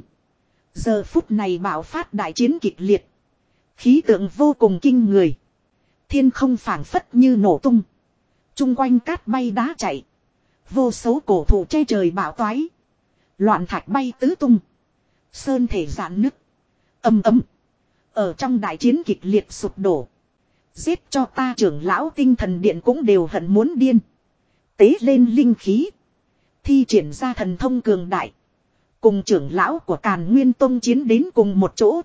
Giờ phút này bạo phát đại chiến kịch liệt. Khí tượng vô cùng kinh người. Thiên không phảng phất như nổ tung. Trung quanh cát bay đá chạy. Vô số cổ thụ che trời bão toái. Loạn thạch bay tứ tung. Sơn thể giãn nứt. Ầm ầm. Ở trong đại chiến kịch liệt sụp đổ. Giết cho ta. Trưởng lão tinh thần điện cũng đều hận muốn điên. Tế lên linh khí. Thi triển ra thần thông cường đại. Cùng trưởng lão của Càn Nguyên Tông chiến đến cùng một chỗ.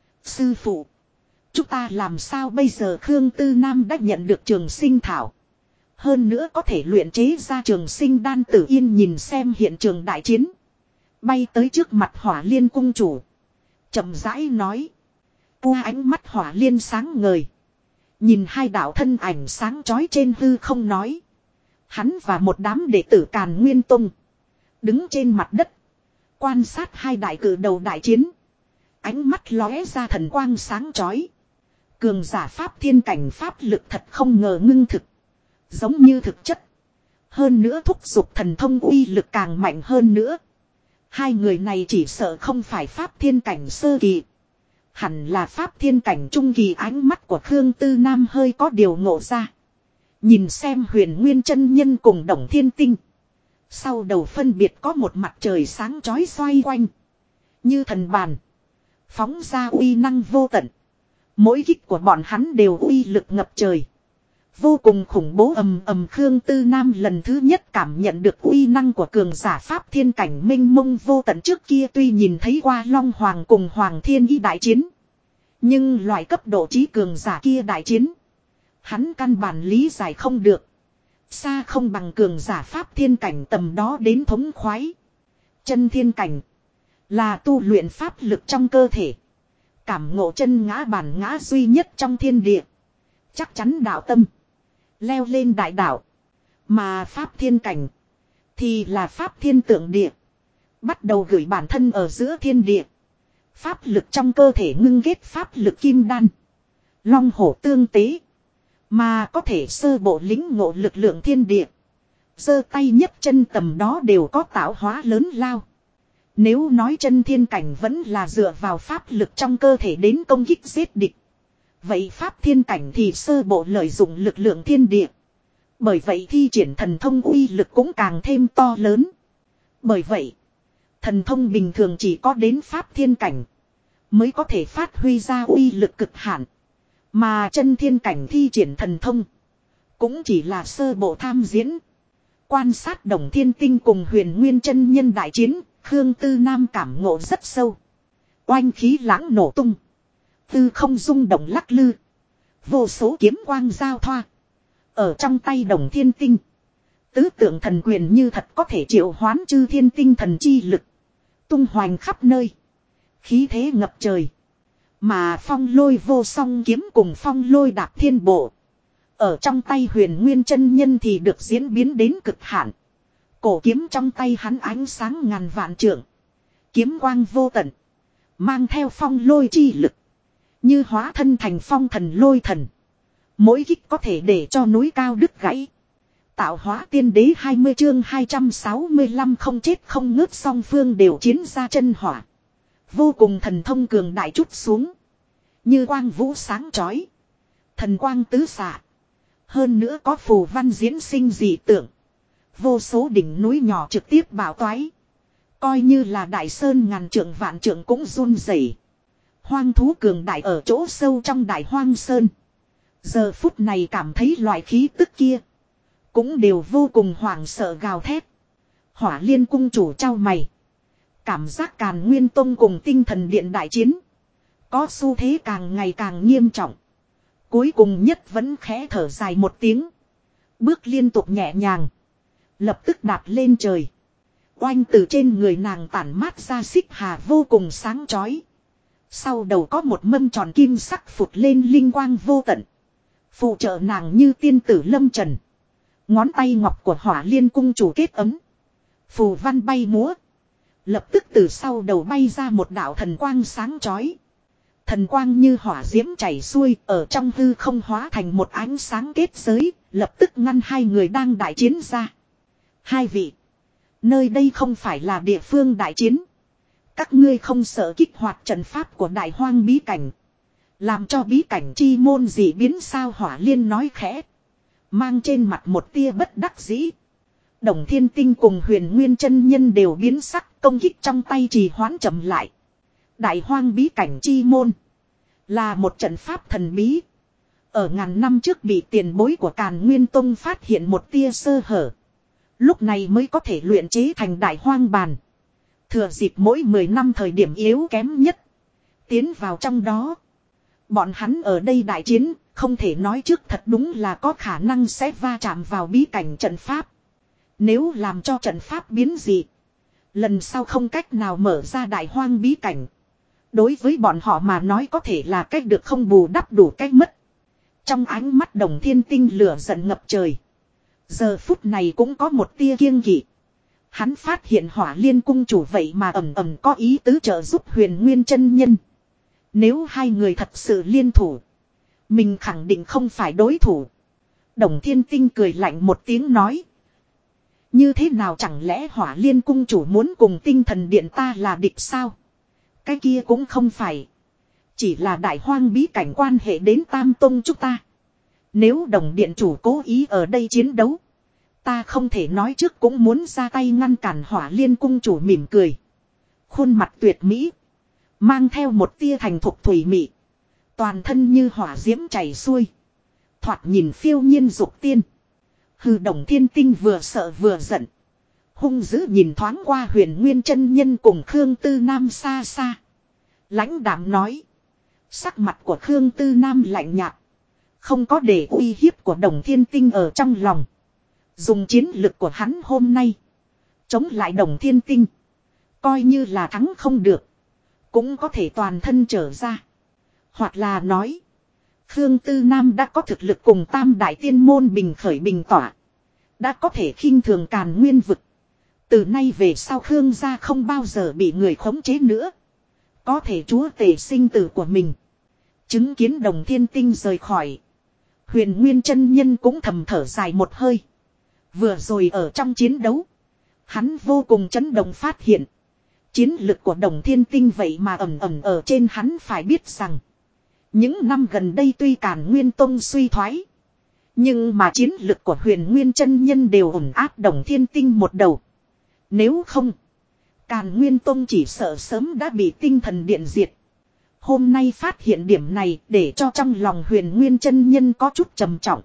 Sư phụ. Chúng ta làm sao bây giờ. Khương Tư Nam đã nhận được trường sinh thảo. Hơn nữa có thể luyện chế ra trường sinh đan. Tử Yên nhìn xem hiện trường đại chiến. Bay tới trước mặt Hỏa Liên cung chủ. Chậm rãi nói. Qua ánh mắt Hỏa Liên sáng ngời. Nhìn hai đạo thân ảnh sáng chói trên hư không nói. Hắn và một đám đệ tử Càn Nguyên Tông. Đứng trên mặt đất. Quan sát hai đại cử đầu đại chiến. Ánh mắt lóe ra thần quang sáng chói. Cường giả pháp thiên cảnh pháp lực thật không ngờ ngưng thực. Giống như thực chất. Hơn nữa thúc giục thần thông uy lực càng mạnh hơn nữa. Hai người này chỉ sợ không phải pháp thiên cảnh sơ kỳ. Hẳn là pháp thiên cảnh trung kỳ. Ánh mắt của Khương Tư Nam hơi có điều ngộ ra. Nhìn xem Huyền Nguyên chân nhân cùng Đồng Thiên Tinh. Sau đầu phân biệt có một mặt trời sáng chói xoay quanh. Như thần bàn. Phóng ra uy năng vô tận. Mỗi kích của bọn hắn đều uy lực ngập trời. Vô cùng khủng bố. Ầm ầm. Khương Tư Nam lần thứ nhất cảm nhận được uy năng của cường giả pháp thiên cảnh minh mông vô tận. Trước kia tuy nhìn thấy qua Long Hoàng cùng Hoàng Thiên Y đại chiến. Nhưng loại cấp độ trí cường giả kia đại chiến. Hắn căn bản lý giải không được. Xa không bằng cường giả pháp thiên cảnh tầm đó đến thống khoái. Chân thiên cảnh. Là tu luyện pháp lực trong cơ thể. Cảm ngộ chân ngã bản ngã duy nhất trong thiên địa. Chắc chắn đạo tâm. Leo lên đại đạo. Mà pháp thiên cảnh. Thì là pháp thiên tượng địa. Bắt đầu gửi bản thân ở giữa thiên địa. Pháp lực trong cơ thể ngưng ghét pháp lực kim đan. Long hổ tương tế. Mà có thể sơ bộ lĩnh ngộ lực lượng thiên địa. Giơ tay nhấc chân tầm đó đều có tạo hóa lớn lao. Nếu nói chân thiên cảnh vẫn là dựa vào pháp lực trong cơ thể đến công kích giết địch. Vậy pháp thiên cảnh thì sơ bộ lợi dụng lực lượng thiên địa. Bởi vậy thi triển thần thông uy lực cũng càng thêm to lớn. Bởi vậy, thần thông bình thường chỉ có đến pháp thiên cảnh mới có thể phát huy ra uy lực cực hạn. Mà chân thiên cảnh thi triển thần thông cũng chỉ là sơ bộ tham diễn. Quan sát Đồng Thiên Tinh cùng Huyền Nguyên chân nhân đại chiến, Khương Tư Nam cảm ngộ rất sâu. Oanh khí lãng nổ tung. Tư không rung động lắc lư. Vô số kiếm quang giao thoa. Ở trong tay Đồng Thiên Tinh. Tứ tượng thần quyền như thật có thể triệu hoán chư thiên tinh thần chi lực. Tung hoành khắp nơi. Khí thế ngập trời. Mà phong lôi vô song kiếm cùng phong lôi đạp thiên bộ. Ở trong tay Huyền Nguyên chân nhân thì được diễn biến đến cực hạn. Cổ kiếm trong tay hắn ánh sáng ngàn vạn trượng. Kiếm quang vô tận. Mang theo phong lôi chi lực. Như hóa thân thành phong thần lôi thần. Mỗi kích có thể để cho núi cao đứt gãy. Tạo hóa tiên đế 20 chương 265 không chết không ngớt, song phương đều chiến ra chân hỏa. Vô cùng thần thông cường đại chút xuống. Như quang vũ sáng chói. Thần quang tứ xạ. Hơn nữa có phù văn diễn sinh dị tượng. Vô số đỉnh núi nhỏ trực tiếp bạo toái. Coi như là đại sơn ngàn trượng vạn trượng cũng run rẩy. Hoang thú cường đại ở chỗ sâu trong đại hoang sơn. Giờ phút này cảm thấy loại khí tức kia. Cũng đều vô cùng hoảng sợ gào thét. Hỏa Liên cung chủ trao mày. Cảm giác Càn Nguyên Tông cùng Tinh Thần Điện đại chiến. Có xu thế càng ngày càng nghiêm trọng. Cuối cùng nhất vẫn khẽ thở dài một tiếng. Bước liên tục nhẹ nhàng. Lập tức đạp lên trời. Oanh từ trên người nàng tản mát ra xích hà vô cùng sáng chói. Sau đầu có một mâm tròn kim sắc phụt lên linh quang vô tận. Phụ trợ nàng như tiên tử lâm trần. Ngón tay ngọc của Hỏa Liên cung chủ kết ấm. Phù văn bay múa. Lập tức từ sau đầu bay ra một đạo thần quang sáng chói. Thần quang như hỏa diễm chảy xuôi ở trong hư không hóa thành một ánh sáng kết giới. Lập tức ngăn hai người đang đại chiến ra. Hai vị. Nơi đây không phải là địa phương đại chiến. Các ngươi không sợ kích hoạt trận pháp của đại hoang bí cảnh. Làm cho bí cảnh chi môn dị biến sao Hỏa Liên nói khẽ. Mang trên mặt một tia bất đắc dĩ. Đồng Thiên Tinh cùng Huyền Nguyên chân nhân đều biến sắc, công kích trong tay trì hoãn chậm lại. Đại hoang bí cảnh chi môn. Là một trận pháp thần bí. Ở ngàn năm trước bị tiền bối của Càn Nguyên Tông phát hiện một tia sơ hở. Lúc này mới có thể luyện chế thành đại hoang bàn. Thừa dịp mỗi 10 năm thời điểm yếu kém nhất. Tiến vào trong đó. Bọn hắn ở đây đại chiến, không thể nói trước thật đúng là có khả năng sẽ va chạm vào bí cảnh trận pháp. Nếu làm cho trận pháp biến dị. Lần sau không cách nào mở ra đại hoang bí cảnh. Đối với bọn họ mà nói có thể là cách được không bù đắp đủ cách mất. Trong ánh mắt Đồng Thiên Tinh lửa giận ngập trời. Giờ phút này cũng có một tia kiêng kỵ. Hắn phát hiện Hỏa Liên cung chủ vậy mà ầm ầm có ý tứ trợ giúp Huyền Nguyên chân nhân. Nếu hai người thật sự liên thủ. Mình khẳng định không phải đối thủ. Đồng Thiên Tinh cười lạnh một tiếng nói. Như thế nào chẳng lẽ Hỏa Liên cung chủ muốn cùng Tinh Thần Điện ta là địch sao? Cái kia cũng không phải. Chỉ là đại hoang bí cảnh quan hệ đến Tam Tông chúng ta. Nếu Đồng Điện chủ cố ý ở đây chiến đấu. Ta không thể nói trước cũng muốn ra tay ngăn cản Hỏa Liên cung chủ mỉm cười. Khuôn mặt tuyệt mỹ. Mang theo một tia thành thục thủy mị. Toàn thân như hỏa diễm chảy xuôi. Thoạt nhìn phiêu nhiên dục tiên. Hư Đồng Thiên Tinh vừa sợ vừa giận. Hung dữ nhìn thoáng qua Huyền Nguyên chân nhân cùng Khương Tư Nam xa xa. Lãnh đạm nói. Sắc mặt của Khương Tư Nam lạnh nhạt. Không có để uy hiếp của Đồng Thiên Tinh ở trong lòng. Dùng chiến lực của hắn hôm nay. Chống lại Đồng Thiên Tinh. Coi như là thắng không được. Cũng có thể toàn thân trở ra. Hoặc là nói. Khương Tư Nam đã có thực lực cùng Tam Đại Tiên Môn bình khởi bình tỏa. Đã có thể khinh thường Càn Nguyên vực. Từ nay về sau Khương gia không bao giờ bị người khống chế nữa. Có thể chúa tể sinh tử của mình. Chứng kiến Đồng Thiên Tinh rời khỏi. Huyền Nguyên chân nhân cũng thầm thở dài một hơi. Vừa rồi ở trong chiến đấu. Hắn vô cùng chấn động phát hiện. Chiến lực của Đồng Thiên Tinh vậy mà ẩm ẩm ở trên hắn phải biết rằng. Những năm gần đây tuy Càn Nguyên Tông suy thoái. Nhưng mà chiến lực của Huyền Nguyên chân nhân đều ủng áp Đồng Thiên Tinh một đầu. Nếu không. Càn Nguyên Tông chỉ sợ sớm đã bị Tinh Thần Điện diệt. Hôm nay phát hiện điểm này để cho trong lòng Huyền Nguyên chân nhân có chút trầm trọng.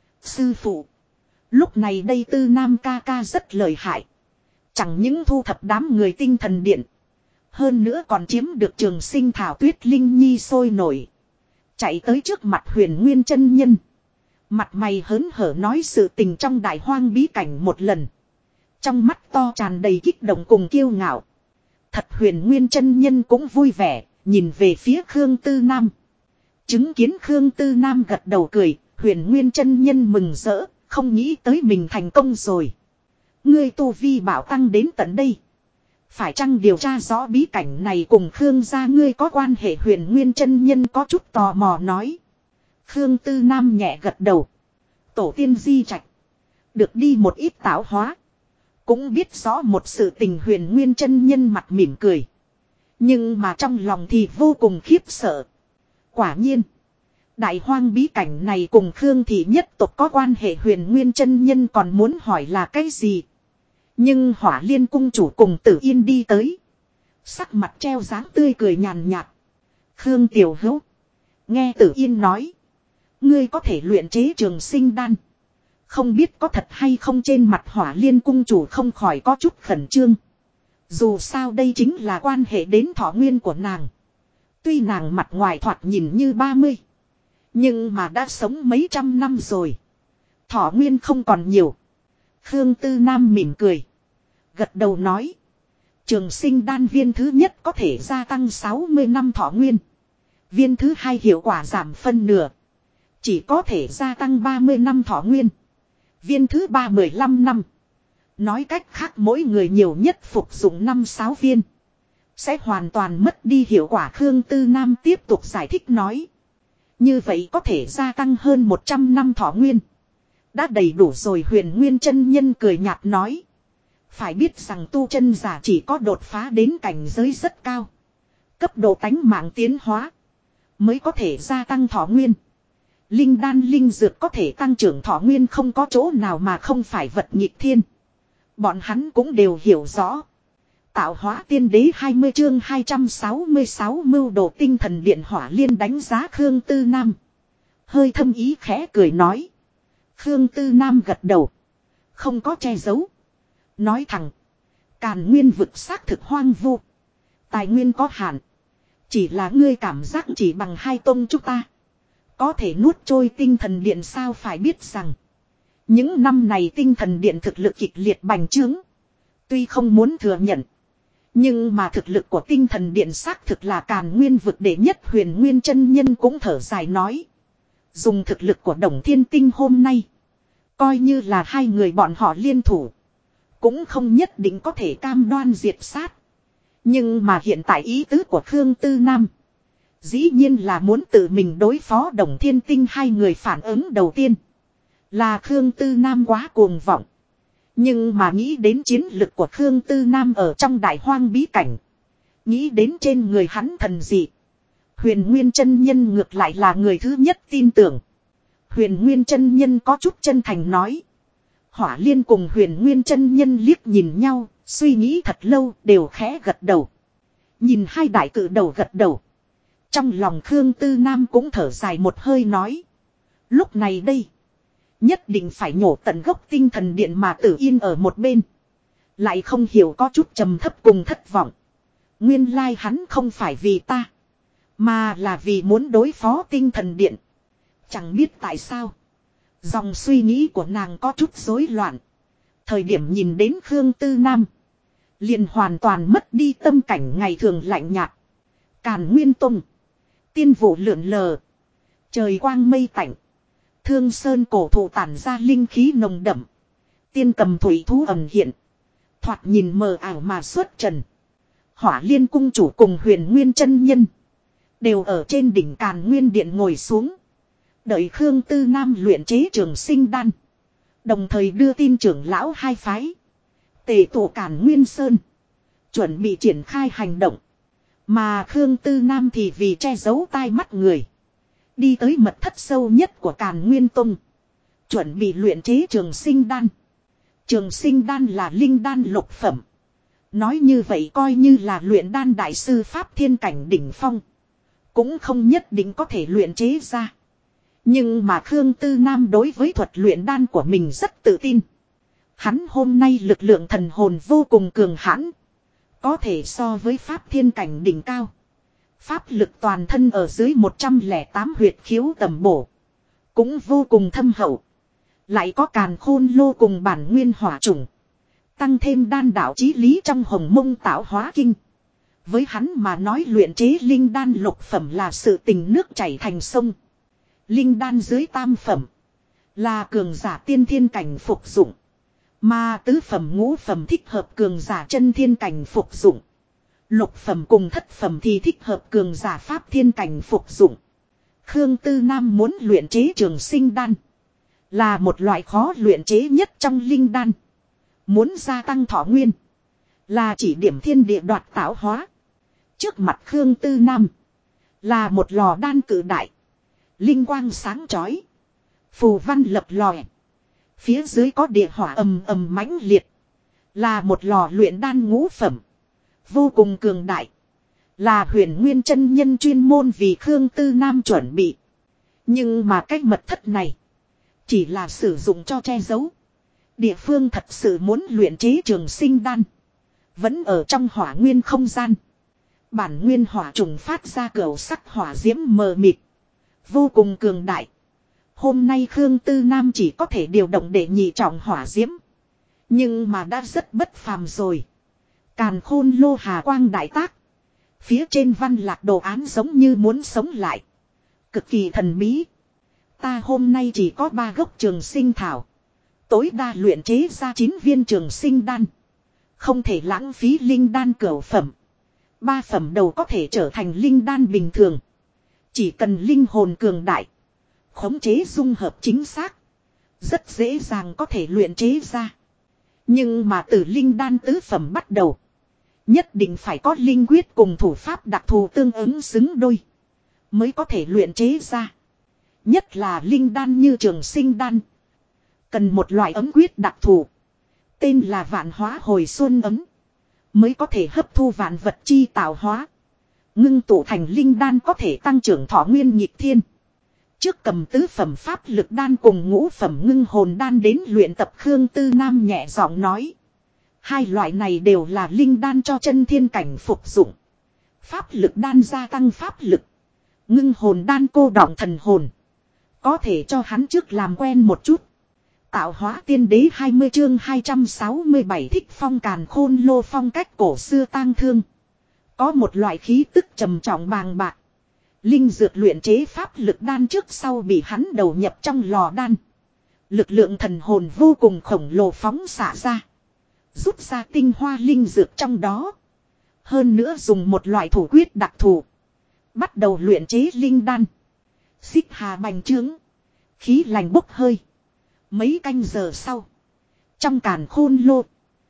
Sư phụ. Lúc này đây Tư Nam ca ca rất lợi hại. Chẳng những thu thập đám người Tinh Thần Điện. Hơn nữa còn chiếm được Trường Sinh Thảo Tuyết Linh Nhi sôi nổi. Chạy tới trước mặt Huyền Nguyên chân nhân. Mặt mày hớn hở nói sự tình trong đại hoang bí cảnh một lần. Trong mắt to tràn đầy kích động cùng kiêu ngạo. Thật Huyền Nguyên chân nhân cũng vui vẻ, nhìn về phía Khương Tư Nam. Chứng kiến Khương Tư Nam gật đầu cười, Huyền Nguyên chân nhân mừng rỡ, không nghĩ tới mình thành công rồi. Ngươi tu vi bảo tăng đến tận đây. Phải chăng điều tra rõ bí cảnh này cùng Khương gia ngươi có quan hệ? Huyền Nguyên chân nhân có chút tò mò nói. Khương Tư Nam nhẹ gật đầu. Tổ tiên di trạch. Được đi một ít tạo hóa. Cũng biết rõ một sự tình. Huyền Nguyên chân nhân mặt mỉm cười. Nhưng mà trong lòng thì vô cùng khiếp sợ. Quả nhiên. Đại hoang bí cảnh này cùng Khương thị nhất tộc có quan hệ, Huyền Nguyên chân nhân còn muốn hỏi là cái gì. Nhưng Hỏa Liên cung chủ cùng Tử Yên đi tới. Sắc mặt treo dáng tươi cười nhàn nhạt. Khương tiểu hữu. Nghe Tử Yên nói. Ngươi có thể luyện chế trường sinh đan. Không biết có thật hay không, trên mặt Hỏa Liên cung chủ không khỏi có chút khẩn trương. Dù sao đây chính là quan hệ đến thọ nguyên của nàng. Tuy nàng mặt ngoài thoạt nhìn như 30. Nhưng mà đã sống mấy trăm năm rồi. Thọ nguyên không còn nhiều. Khương Tư Nam mỉm cười. Gật đầu nói. Trường sinh đan viên thứ nhất có thể gia tăng 60 năm thọ nguyên. Viên thứ hai hiệu quả giảm phân nửa. Chỉ có thể gia tăng 30 năm thọ nguyên. Viên thứ ba 15 năm. Nói cách khác mỗi người nhiều nhất phục dụng 5-6 viên. Sẽ hoàn toàn mất đi hiệu quả. Khương Tư Nam tiếp tục giải thích nói. Như vậy có thể gia tăng hơn 100 năm thọ nguyên. Đã đầy đủ rồi. Huyền Nguyên chân nhân cười nhạt nói. Phải biết rằng tu chân giả chỉ có đột phá đến cảnh giới rất cao. Cấp độ tánh mạng tiến hóa. Mới có thể gia tăng thọ nguyên. Linh đan linh dược có thể tăng trưởng thọ nguyên không có chỗ nào mà không phải vật nghịch thiên. Bọn hắn cũng đều hiểu rõ. Tạo hóa tiên đế 20 chương 266 mưu đồ tinh thần điện. Hỏa Liên đánh giá Khương Tư Nam. Hơi thâm ý khẽ cười nói. Khương Tư Nam gật đầu. Không có che giấu. Nói thẳng. Càn nguyên vực xác thực hoang vu. Tài nguyên có hạn. Chỉ là ngươi cảm giác chỉ bằng hai tông chúng ta. Có thể nuốt trôi tinh thần điện sao, phải biết rằng. Những năm này tinh thần điện thực lực kịch liệt bành trướng. Tuy không muốn thừa nhận. Nhưng mà thực lực của tinh thần điện xác thực là càn nguyên vực đệ nhất. Huyền Nguyên chân nhân cũng thở dài nói. Dùng thực lực của Đồng Thiên Tinh hôm nay. Coi như là hai người bọn họ liên thủ. Cũng không nhất định có thể cam đoan diệt sát. Nhưng mà hiện tại ý tứ của Khương Tư Nam. Dĩ nhiên là muốn tự mình đối phó Đồng Thiên Tinh. Hai người phản ứng đầu tiên. Là Khương Tư Nam quá cuồng vọng. Nhưng mà nghĩ đến chiến lực của Khương Tư Nam ở trong đại hoang bí cảnh. Nghĩ đến trên người hắn thần dị. Huyền Nguyên chân nhân ngược lại là người thứ nhất tin tưởng. Huyền Nguyên chân nhân có chút chân thành nói. Hỏa Liên cùng Huyền Nguyên chân nhân liếc nhìn nhau, suy nghĩ thật lâu đều khẽ gật đầu. Nhìn hai đại cự đầu gật đầu. Trong lòng Khương Tư Nam cũng thở dài một hơi nói. Lúc này đây. Nhất định phải nhổ tận gốc tinh thần điện. Mà Tử Yên ở một bên. Lại không hiểu có chút trầm thấp cùng thất vọng. Nguyên lai hắn không phải vì ta. Mà là vì muốn đối phó tinh thần điện. Chẳng biết tại sao. Dòng suy nghĩ của nàng có chút rối loạn. Thời điểm nhìn đến Khương Tư Nam. Liền hoàn toàn mất đi tâm cảnh ngày thường lạnh nhạt. Càn Nguyên Tông. Tiên vụ lượn lờ. Trời quang mây tạnh. Thương sơn cổ thụ tản ra linh khí nồng đậm. Tiên cầm thủy thú ẩn hiện. Thoạt nhìn mờ ảo mà xuất trần. Hỏa Liên cung chủ cùng Huyền Nguyên chân nhân. Đều ở trên đỉnh Càn Nguyên điện ngồi xuống. Đợi Khương Tư Nam luyện chế trường sinh đan. Đồng thời đưa tin trưởng lão hai phái. Tề tụ Càn Nguyên Sơn. Chuẩn bị triển khai hành động. Mà Khương Tư Nam thì vì che giấu tai mắt người. Đi tới mật thất sâu nhất của Càn Nguyên Tông. Chuẩn bị luyện chế trường sinh đan. Trường sinh đan là linh đan lục phẩm. Nói như vậy coi như là luyện đan đại sư Pháp Thiên Cảnh đỉnh phong. Cũng không nhất định có thể luyện chế ra. Nhưng mà Khương Tư Nam đối với thuật luyện đan của mình rất tự tin. Hắn hôm nay lực lượng thần hồn vô cùng cường hãn. Có thể so với Pháp Thiên Cảnh đỉnh cao. Pháp lực toàn thân ở dưới 108 huyệt khiếu tầm bổ. Cũng vô cùng thâm hậu. Lại có càn khôn lô cùng bản nguyên hỏa chủng. Tăng thêm đan đạo chí lý trong hồng mông tạo hóa kinh. Với hắn mà nói luyện chế linh đan lục phẩm là sự tình nước chảy thành sông. Linh đan dưới tam phẩm. Là cường giả tiên thiên cảnh phục dụng. Mà tứ phẩm ngũ phẩm thích hợp cường giả chân thiên cảnh phục dụng. Lục phẩm cùng thất phẩm thì thích hợp cường giả pháp thiên cảnh phục dụng. Khương Tư Nam muốn luyện chế trường sinh đan. Là một loại khó luyện chế nhất trong linh đan. Muốn gia tăng thọ nguyên. Là chỉ điểm thiên địa đoạt tạo hóa. Trước mặt Khương Tư Nam. Là một lò đan cự đại. Linh quang sáng chói. Phù văn lập lòe. Phía dưới có địa hỏa ầm ầm mãnh liệt. Là một lò luyện đan ngũ phẩm. Vô cùng cường đại. Là Huyền Nguyên chân nhân chuyên môn vì Khương Tư Nam chuẩn bị. Nhưng mà cái mật thất này. Chỉ là sử dụng cho che giấu. Địa phương thật sự muốn luyện chế trường sinh đan. Vẫn ở trong hỏa nguyên không gian. Bản nguyên hỏa trùng phát ra cửu sắc hỏa diễm mờ mịt. Vô cùng cường đại. Hôm nay Khương Tư Nam chỉ có thể điều động để nhị trọng hỏa diễm. Nhưng mà đã rất bất phàm rồi. Càn khôn lô hà quang đại tác. Phía trên văn lạc đồ án giống như muốn sống lại. Cực kỳ thần bí. Ta hôm nay chỉ có 3 gốc trường sinh thảo. Tối đa luyện chế ra 9 viên trường sinh đan. Không thể lãng phí linh đan cửu phẩm. 3 phẩm đầu có thể trở thành linh đan bình thường. Chỉ cần linh hồn cường đại. Khống chế dung hợp chính xác. Rất dễ dàng có thể luyện chế ra. Nhưng mà từ linh đan tứ phẩm bắt đầu. Nhất định phải có linh quyết cùng thủ pháp đặc thù tương ứng xứng đôi. Mới có thể luyện chế ra. Nhất là linh đan như trường sinh đan. Cần một loại ấm quyết đặc thù. Tên là vạn hóa hồi xuân ấm. Mới có thể hấp thu vạn vật chi tạo hóa. Ngưng tụ thành linh đan có thể tăng trưởng thọ nguyên nhịp thiên. Trước cầm tứ phẩm pháp lực đan cùng ngũ phẩm ngưng hồn đan đến luyện tập Khương Tư Nam nhẹ giọng nói. Hai loại này đều là linh đan cho chân thiên cảnh phục dụng. Pháp lực đan gia tăng pháp lực. Ngưng hồn đan cô đọng thần hồn. Có thể cho hắn trước làm quen một chút. Tạo hóa tiên đế 20 chương 267 thích phong càn khôn lô phong cách cổ xưa tang thương. Có một loại khí tức trầm trọng bàng bạc. Linh dược luyện chế pháp lực đan trước sau bị hắn đầu nhập trong lò đan. Lực lượng thần hồn vô cùng khổng lồ phóng xạ ra. Rút ra tinh hoa linh dược trong đó. Hơn nữa dùng một loại thủ quyết đặc thù. Bắt đầu luyện chế linh đan. Xích hà bành trướng. Khí lành bốc hơi. Mấy canh giờ sau. Trong càn khôn lô.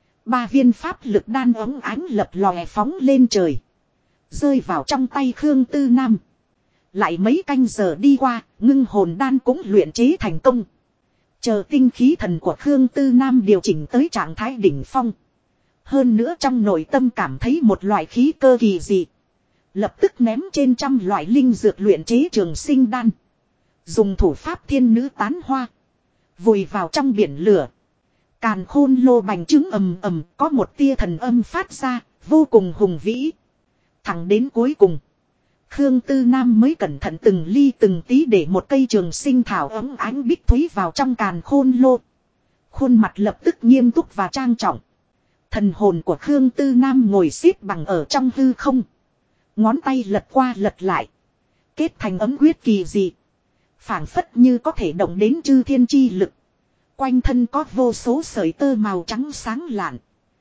3 viên pháp lực đan ống ánh lập lòe phóng lên trời. Rơi vào trong tay Khương Tư Nam. Lại mấy canh giờ đi qua, ngưng hồn đan cũng luyện chế thành công. Chờ tinh khí thần của Khương Tư Nam điều chỉnh tới trạng thái đỉnh phong. Hơn nữa trong nội tâm cảm thấy một loại khí cơ kỳ dị. Lập tức ném trên trăm loại linh dược luyện chế trường sinh đan. Dùng thủ pháp thiên nữ tán hoa. Vùi vào trong biển lửa. Càn khôn lô bành trướng ầm ầm có một tia thần âm phát ra, vô cùng hùng vĩ. Thẳng đến cuối cùng. Khương Tư Nam mới cẩn thận từng ly từng tí để một cây trường sinh thảo ấm ánh bích thúy vào trong càn khôn lô. Khuôn mặt lập tức nghiêm túc và trang trọng. Thần hồn của Khương Tư Nam ngồi xếp bằng ở trong hư không. Ngón tay lật qua lật lại. Kết thành ấm quyết kỳ dị. Phảng phất như có thể động đến chư thiên chi lực. Quanh thân có vô số sợi tơ màu trắng sáng lạn.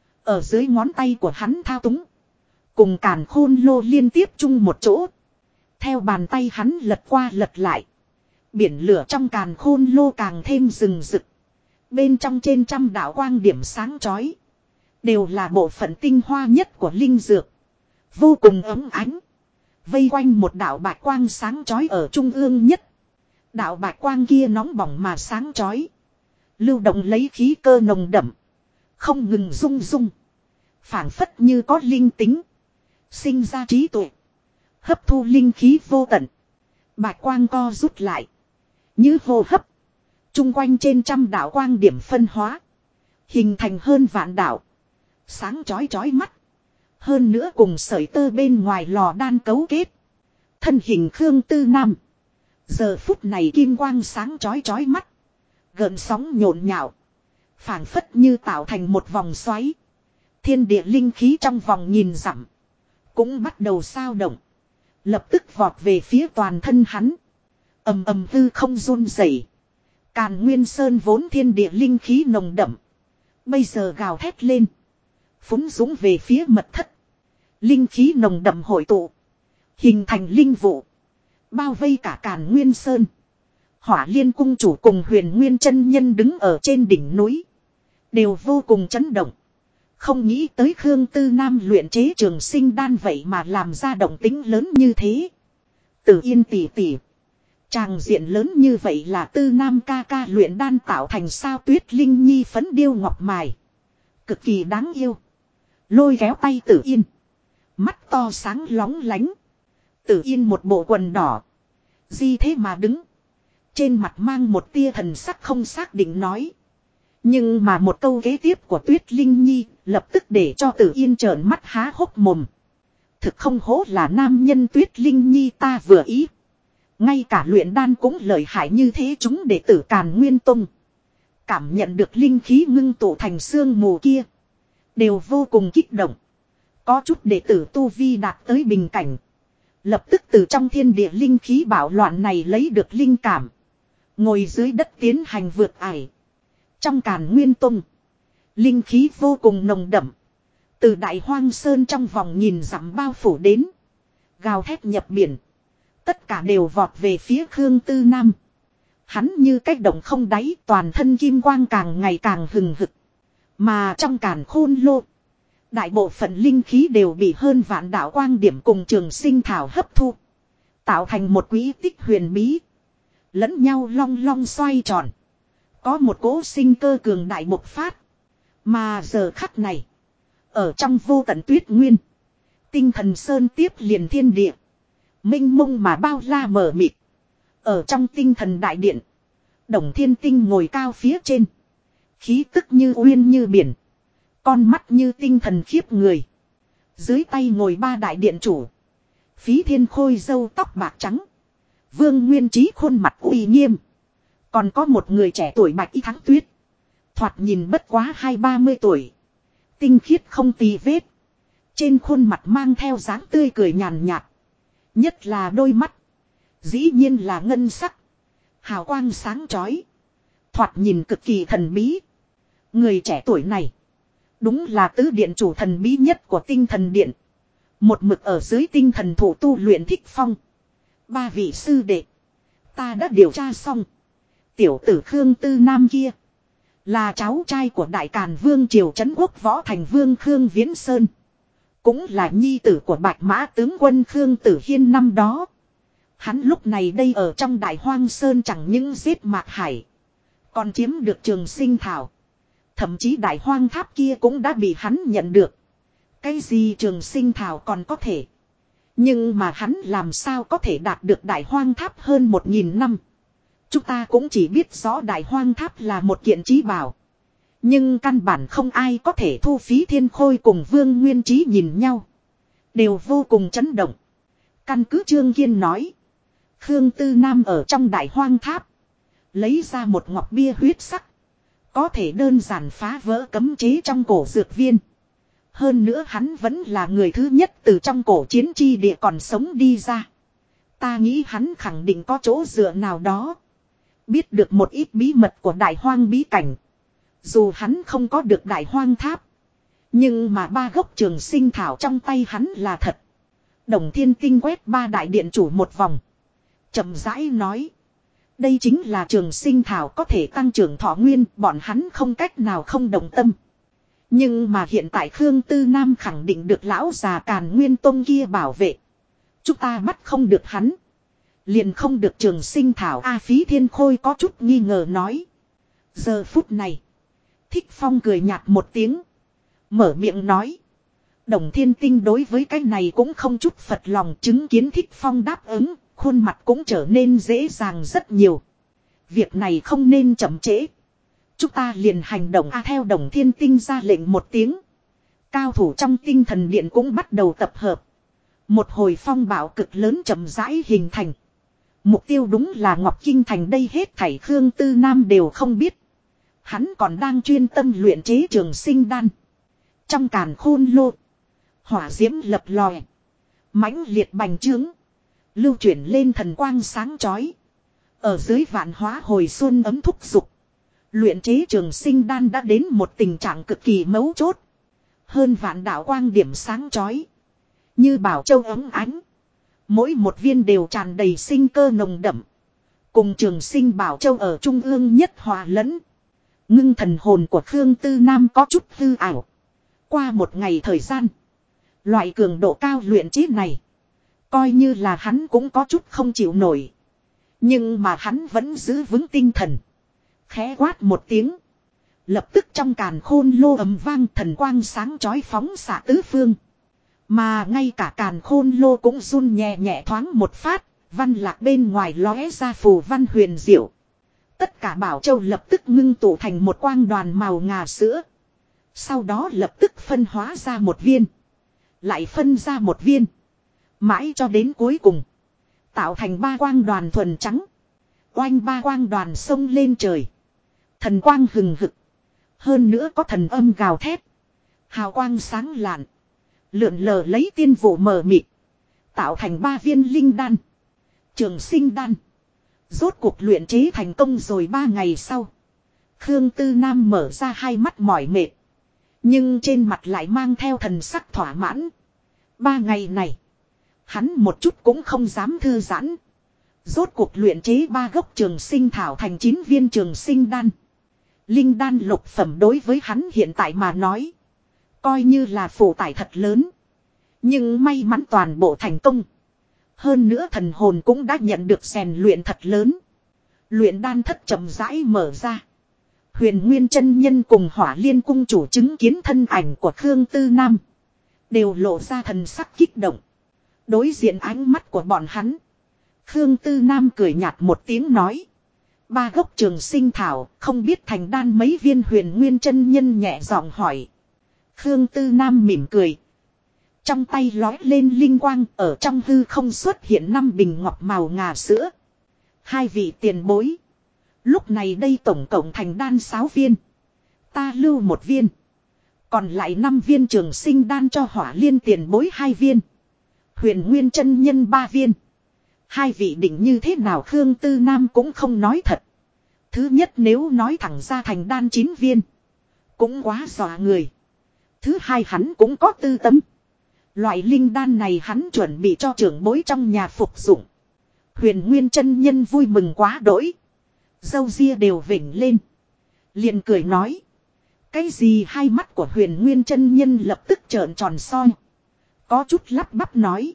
Ở dưới ngón tay của hắn thao túng. Cùng càn khôn lô liên tiếp chung một chỗ. Theo bàn tay hắn lật qua lật lại. Biển lửa trong càn khôn lô càng thêm rừng rực. Bên trong trên trăm đạo quang điểm sáng chói. Đều là bộ phận tinh hoa nhất của linh dược. Vô cùng ấm ánh. Vây quanh một đạo bạch quang sáng chói ở trung ương nhất. Đạo bạch quang kia nóng bỏng mà sáng chói. Lưu động lấy khí cơ nồng đậm. Không ngừng rung rung. Phảng phất như có linh tính. Sinh ra trí tuệ. Hấp thu linh khí vô tận. Bạch quang co rút lại. Như hô hấp. Trung quanh trên trăm đạo quang điểm phân hóa. Hình thành hơn vạn đạo. Sáng chói chói mắt. Hơn nữa cùng sợi tơ bên ngoài lò đan cấu kết. Thân hình Khương Tư Nam. Giờ phút này kim quang sáng chói chói mắt. Gợn sóng nhộn nhạo. Phảng phất như tạo thành một vòng xoáy. Thiên địa linh khí trong vòng nghìn dặm. Cũng bắt đầu sao động. Lập tức vọt về phía toàn thân hắn. Ầm ầm hư không run rẩy. Càn Nguyên Sơn vốn thiên địa linh khí nồng đậm. Bây giờ gào thét lên. Phúng dũng về phía mật thất. Linh khí nồng đậm hội tụ. Hình thành linh vụ. Bao vây cả Càn Nguyên Sơn. Hỏa Liên cung chủ cùng Huyền Nguyên chân nhân đứng ở trên đỉnh núi. Đều vô cùng chấn động. Không nghĩ tới Khương Tư Nam luyện chế trường sinh đan vậy mà làm ra động tính lớn như thế. Tử Yên tỷ tỷ. Tràng diện lớn như vậy là Tư Nam ca ca luyện đan tạo thành sao? Tuyết Linh Nhi phấn điêu ngọc mài. Cực kỳ đáng yêu. Lôi kéo tay Tử Yên. Mắt to sáng lóng lánh. Tử Yên một bộ quần đỏ. Di thế mà đứng. Trên mặt mang một tia thần sắc không xác định nói. Nhưng mà một câu kế tiếp của Tuyết Linh Nhi lập tức để cho Tử Yên trợn mắt há hốc mồm. Thực không hổ là nam nhân Tuyết Linh Nhi ta vừa ý. Ngay cả luyện đan cũng lợi hại như thế, chúng đệ tử Càn Nguyên Tông. Cảm nhận được linh khí ngưng tụ thành sương mù kia. Đều vô cùng kích động. Có chút đệ tử tu vi đạt tới bình cảnh. Lập tức từ trong thiên địa linh khí bạo loạn này lấy được linh cảm. Ngồi dưới đất tiến hành vượt ải. Trong Càn Nguyên Tông. Linh khí vô cùng nồng đậm. Từ Đại Hoang Sơn trong vòng nhìn dặm bao phủ đến. Gào thét nhập biển. Tất cả đều vọt về phía Khương Tư Nam. Hắn như cách động không đáy, toàn thân kim quang càng ngày càng hừng hực. Mà trong Càn Khôn Lô, đại bộ phận linh khí đều bị hơn vạn đạo quang điểm cùng trường sinh thảo hấp thu. Tạo thành một quỹ tích huyền bí. Lẫn nhau long long xoay tròn. Có một cỗ sinh cơ cường đại bộc phát. Mà giờ khắc này, ở trong vô tận tuyết nguyên, Tinh Thần Sơn tiếp liền thiên địa. Minh mông mà bao la mờ mịt. Ở trong tinh thần đại điện, Đồng Thiên Tinh ngồi cao phía trên. Khí tức như uyên như biển. Con mắt như tinh thần khiếp người. Dưới tay ngồi ba đại điện chủ. Phí Thiên Khôi râu tóc bạc trắng. Vương Nguyên Trí khuôn mặt uy nghiêm. Còn có một người trẻ tuổi Bạch Y Thắng Tuyết. Thoạt nhìn bất quá 20-30 tuổi. Tinh khiết không tì vết. Trên khuôn mặt mang theo dáng tươi cười nhàn nhạt. Nhất là đôi mắt. Dĩ nhiên là ngân sắc. Hào quang sáng chói. Thoạt nhìn cực kỳ thần bí. Người trẻ tuổi này. Đúng là tứ điện chủ thần bí nhất của tinh thần điện. Một mực ở dưới tinh thần thủ tu luyện Thích Phong. Ba vị sư đệ. Ta đã điều tra xong. Tiểu tử Khương Tư Nam kia. Là cháu trai của Đại Càn Vương Triều Trấn Quốc Võ Thành Vương Khương Viễn Sơn. Cũng là nhi tử của Bạch Mã tướng quân Khương Tử Hiên năm đó. Hắn lúc này đây ở trong Đại Hoang Sơn chẳng những giết Mạc Hải. Còn chiếm được Trường Sinh Thảo. Thậm chí Đại Hoang Tháp kia cũng đã bị hắn nhận được. Cái gì Trường Sinh Thảo còn có thể. Nhưng mà hắn làm sao có thể đạt được Đại Hoang Tháp hơn 1000 năm. Chúng ta cũng chỉ biết rõ Đại Hoang Tháp là một kiện trí bảo. Nhưng căn bản không ai có thể thu. Phí Thiên Khôi cùng Vương Nguyên Trí nhìn nhau. Đều vô cùng chấn động. Căn cứ Trương Kiên nói. Khương Tư Nam ở trong Đại Hoang Tháp. Lấy ra một ngọc bia huyết sắc. Có thể đơn giản phá vỡ cấm chế trong cổ dược viên. Hơn nữa hắn vẫn là người thứ nhất từ trong cổ chiến chi địa còn sống đi ra. Ta nghĩ hắn khẳng định có chỗ dựa nào đó. Biết được một ít bí mật của Đại Hoang bí cảnh. Dù hắn không có được Đại Hoang Tháp. Nhưng mà ba gốc Trường Sinh Thảo trong tay hắn là thật. Đồng Thiên Tinh quét ba đại điện chủ một vòng. Chậm rãi nói. Đây chính là Trường Sinh Thảo có thể tăng trưởng thọ nguyên. Bọn hắn không cách nào không đồng tâm. Nhưng mà hiện tại Khương Tư Nam khẳng định được lão già Càn Nguyên Tông kia bảo vệ. Chúng ta bắt không được hắn. Liền không được Trường Sinh Thảo. A Phí Thiên Khôi có chút nghi ngờ nói. Giờ phút này. Thích Phong cười nhạt một tiếng. Mở miệng nói. Đồng Thiên Tinh đối với cái này cũng không chút phật lòng, chứng kiến Thích Phong đáp ứng. Khuôn mặt cũng trở nên dễ dàng rất nhiều. Việc này không nên chậm trễ. Chúng ta liền hành động. Theo Đồng Thiên Tinh ra lệnh một tiếng. Cao thủ trong tinh thần điện cũng bắt đầu tập hợp. Một hồi phong bạo cực lớn chậm rãi hình thành. Mục tiêu đúng là Ngọc Kinh Thành. Đây hết thảy Khương Tư Nam đều không biết. Hắn còn đang chuyên tâm luyện chế Trường Sinh Đan. Trong Càn Khôn Lô. Hỏa diễm lập lòe. Mãnh liệt bành trướng. Lưu chuyển lên thần quang sáng chói. Ở dưới vạn hóa hồi xuân ấm thúc dục. Luyện chế Trường Sinh Đan đã đến một tình trạng cực kỳ mấu chốt. Hơn vạn đạo quang điểm sáng chói. Như bảo châu ấm ánh. Mỗi một viên đều tràn đầy sinh cơ nồng đậm. Cùng Trường Sinh Bảo Châu ở trung ương nhất hòa lẫn. Ngưng thần hồn của Khương Tư Nam có chút hư ảo. Qua một ngày thời gian. Loại cường độ cao luyện chế này. Coi như là hắn cũng có chút không chịu nổi. Nhưng mà hắn vẫn giữ vững tinh thần. Khẽ quát một tiếng. Lập tức trong càn khôn lô ầm vang, thần quang sáng chói phóng xạ tứ phương. Mà ngay cả càn khôn lô cũng run nhẹ nhẹ thoáng một phát, văn lạc bên ngoài lóe ra phù văn huyền diệu. Tất cả bảo châu lập tức ngưng tụ thành một quang đoàn màu ngà sữa. Sau đó lập tức phân hóa ra một viên. Lại phân ra một viên. Mãi cho đến cuối cùng. Tạo thành ba quang đoàn thuần trắng. Oanh ba quang đoàn sông lên trời. Thần quang hừng hực. Hơn nữa có thần âm gào thét. Hào quang sáng lạn. Lượn lờ lấy tiên vụ mờ mịt. Tạo thành ba viên linh đan. Trường sinh đan. Rốt cuộc luyện chế thành công rồi 3 ngày sau. Khương Tư Nam mở ra hai mắt mỏi mệt. Nhưng trên mặt lại mang theo thần sắc thỏa mãn. 3 ngày này. Hắn một chút cũng không dám thư giãn. Rốt cuộc luyện chế 3 gốc trường sinh thảo thành 9 viên trường sinh đan. Linh đan lục phẩm đối với hắn hiện tại mà nói. Coi như là phụ tải thật lớn. Nhưng may mắn toàn bộ thành công. Hơn nữa thần hồn cũng đã nhận được rèn luyện thật lớn. Luyện đan thất chậm rãi mở ra. Huyền Nguyên chân nhân cùng Hỏa Liên cung chủ chứng kiến thân ảnh của Khương Tư Nam. Đều lộ ra thần sắc kích động. Đối diện ánh mắt của bọn hắn. Khương Tư Nam cười nhạt một tiếng nói. 3 gốc trường sinh thảo, không biết thành đan mấy viên. Huyền Nguyên chân nhân nhẹ giọng hỏi. Khương Tư Nam mỉm cười. Trong tay lói lên linh quang, ở trong hư không xuất hiện 5 bình ngọc màu ngà sữa. 2 vị tiền bối. Lúc này đây tổng cộng thành đan 6 viên. Ta lưu 1 viên. Còn lại 5 viên trường sinh đan cho Hỏa Liên tiền bối 2 viên. Huyền Nguyên chân nhân 3 viên. 2 vị định như thế nào? Khương Tư Nam cũng không nói thật. Thứ nhất, nếu nói thẳng ra thành đan 9 viên. Cũng quá dọa người. Thứ hai, hắn cũng có tư tâm. Loại linh đan này hắn chuẩn bị cho trưởng bối trong nhà phục dụng. Huyền Nguyên chân nhân vui mừng quá đỗi. Râu ria đều vểnh lên. Liền cười nói. Cái gì? Hai mắt của Huyền Nguyên chân nhân lập tức trợn tròn soi. Có chút lắp bắp nói.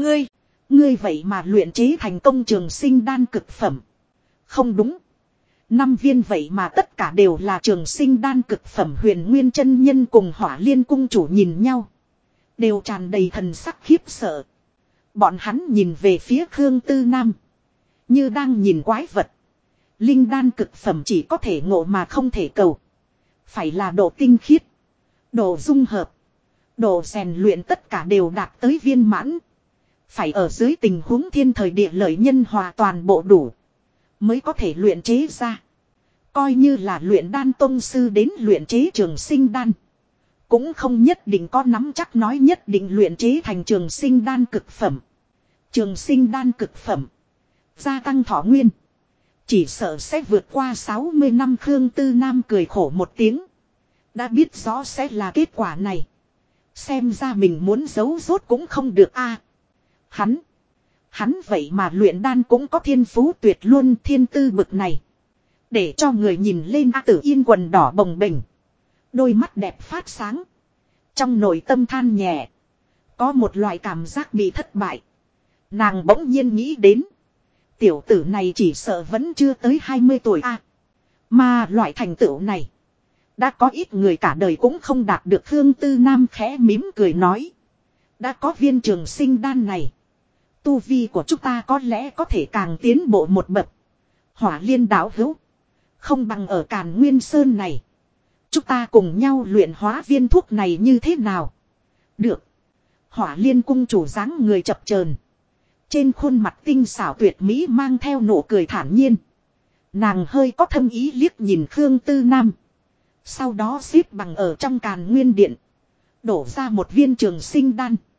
Ngươi vậy mà luyện chế thành công trường sinh đan cực phẩm. Không đúng. 5 viên vậy mà tất cả đều là trường sinh đan cực phẩm. Huyền Nguyên chân nhân cùng Hỏa Liên cung chủ nhìn nhau. Đều tràn đầy thần sắc khiếp sợ. Bọn hắn nhìn về phía Khương Tư Nam. Như đang nhìn quái vật. Linh đan cực phẩm chỉ có thể ngộ mà không thể cầu. Phải là độ tinh khiết. Độ dung hợp. Độ rèn luyện tất cả đều đạt tới viên mãn. Phải ở dưới tình huống thiên thời địa lợi nhân hòa toàn bộ đủ. Mới có thể luyện chế ra. Coi như là luyện đan tông sư đến luyện chế trường sinh đan. Cũng không nhất định có nắm chắc nói nhất định luyện chế thành trường sinh đan cực phẩm. Trường sinh đan cực phẩm. Gia tăng thọ nguyên. Chỉ sợ sẽ vượt qua 60 năm. Khương Tư Nam cười khổ một tiếng. Đã biết rõ sẽ là kết quả này. Xem ra mình muốn giấu rốt cũng không được a. Hắn vậy mà luyện đan cũng có thiên phú tuyệt luôn. Thiên tư bực này. Để cho người nhìn lên Tử Yên quần đỏ bồng bềnh. Đôi mắt đẹp phát sáng. Trong nội tâm than nhẹ. Có một loại cảm giác bị thất bại. Nàng bỗng nhiên nghĩ đến. Tiểu tử này chỉ sợ vẫn chưa tới 20 tuổi a. Mà loại thành tựu này. Đã có ít người cả đời cũng không đạt được. Khương Tư Nam khẽ mím cười nói. Đã có viên trường sinh đan này. Tu vi của chúng ta có lẽ có thể càng tiến bộ một bậc. Hỏa Liên đạo hữu. Không bằng ở Càn Nguyên Sơn này. Chúng ta cùng nhau luyện hóa viên thuốc này như thế nào? Được. Hỏa Liên cung chủ dáng người chập chờn. Trên khuôn mặt tinh xảo tuyệt mỹ mang theo nụ cười thản nhiên. Nàng hơi có thâm ý liếc nhìn Khương Tư Nam. Sau đó xếp bằng ở trong Càn Nguyên điện. Đổ ra một viên trường sinh đan.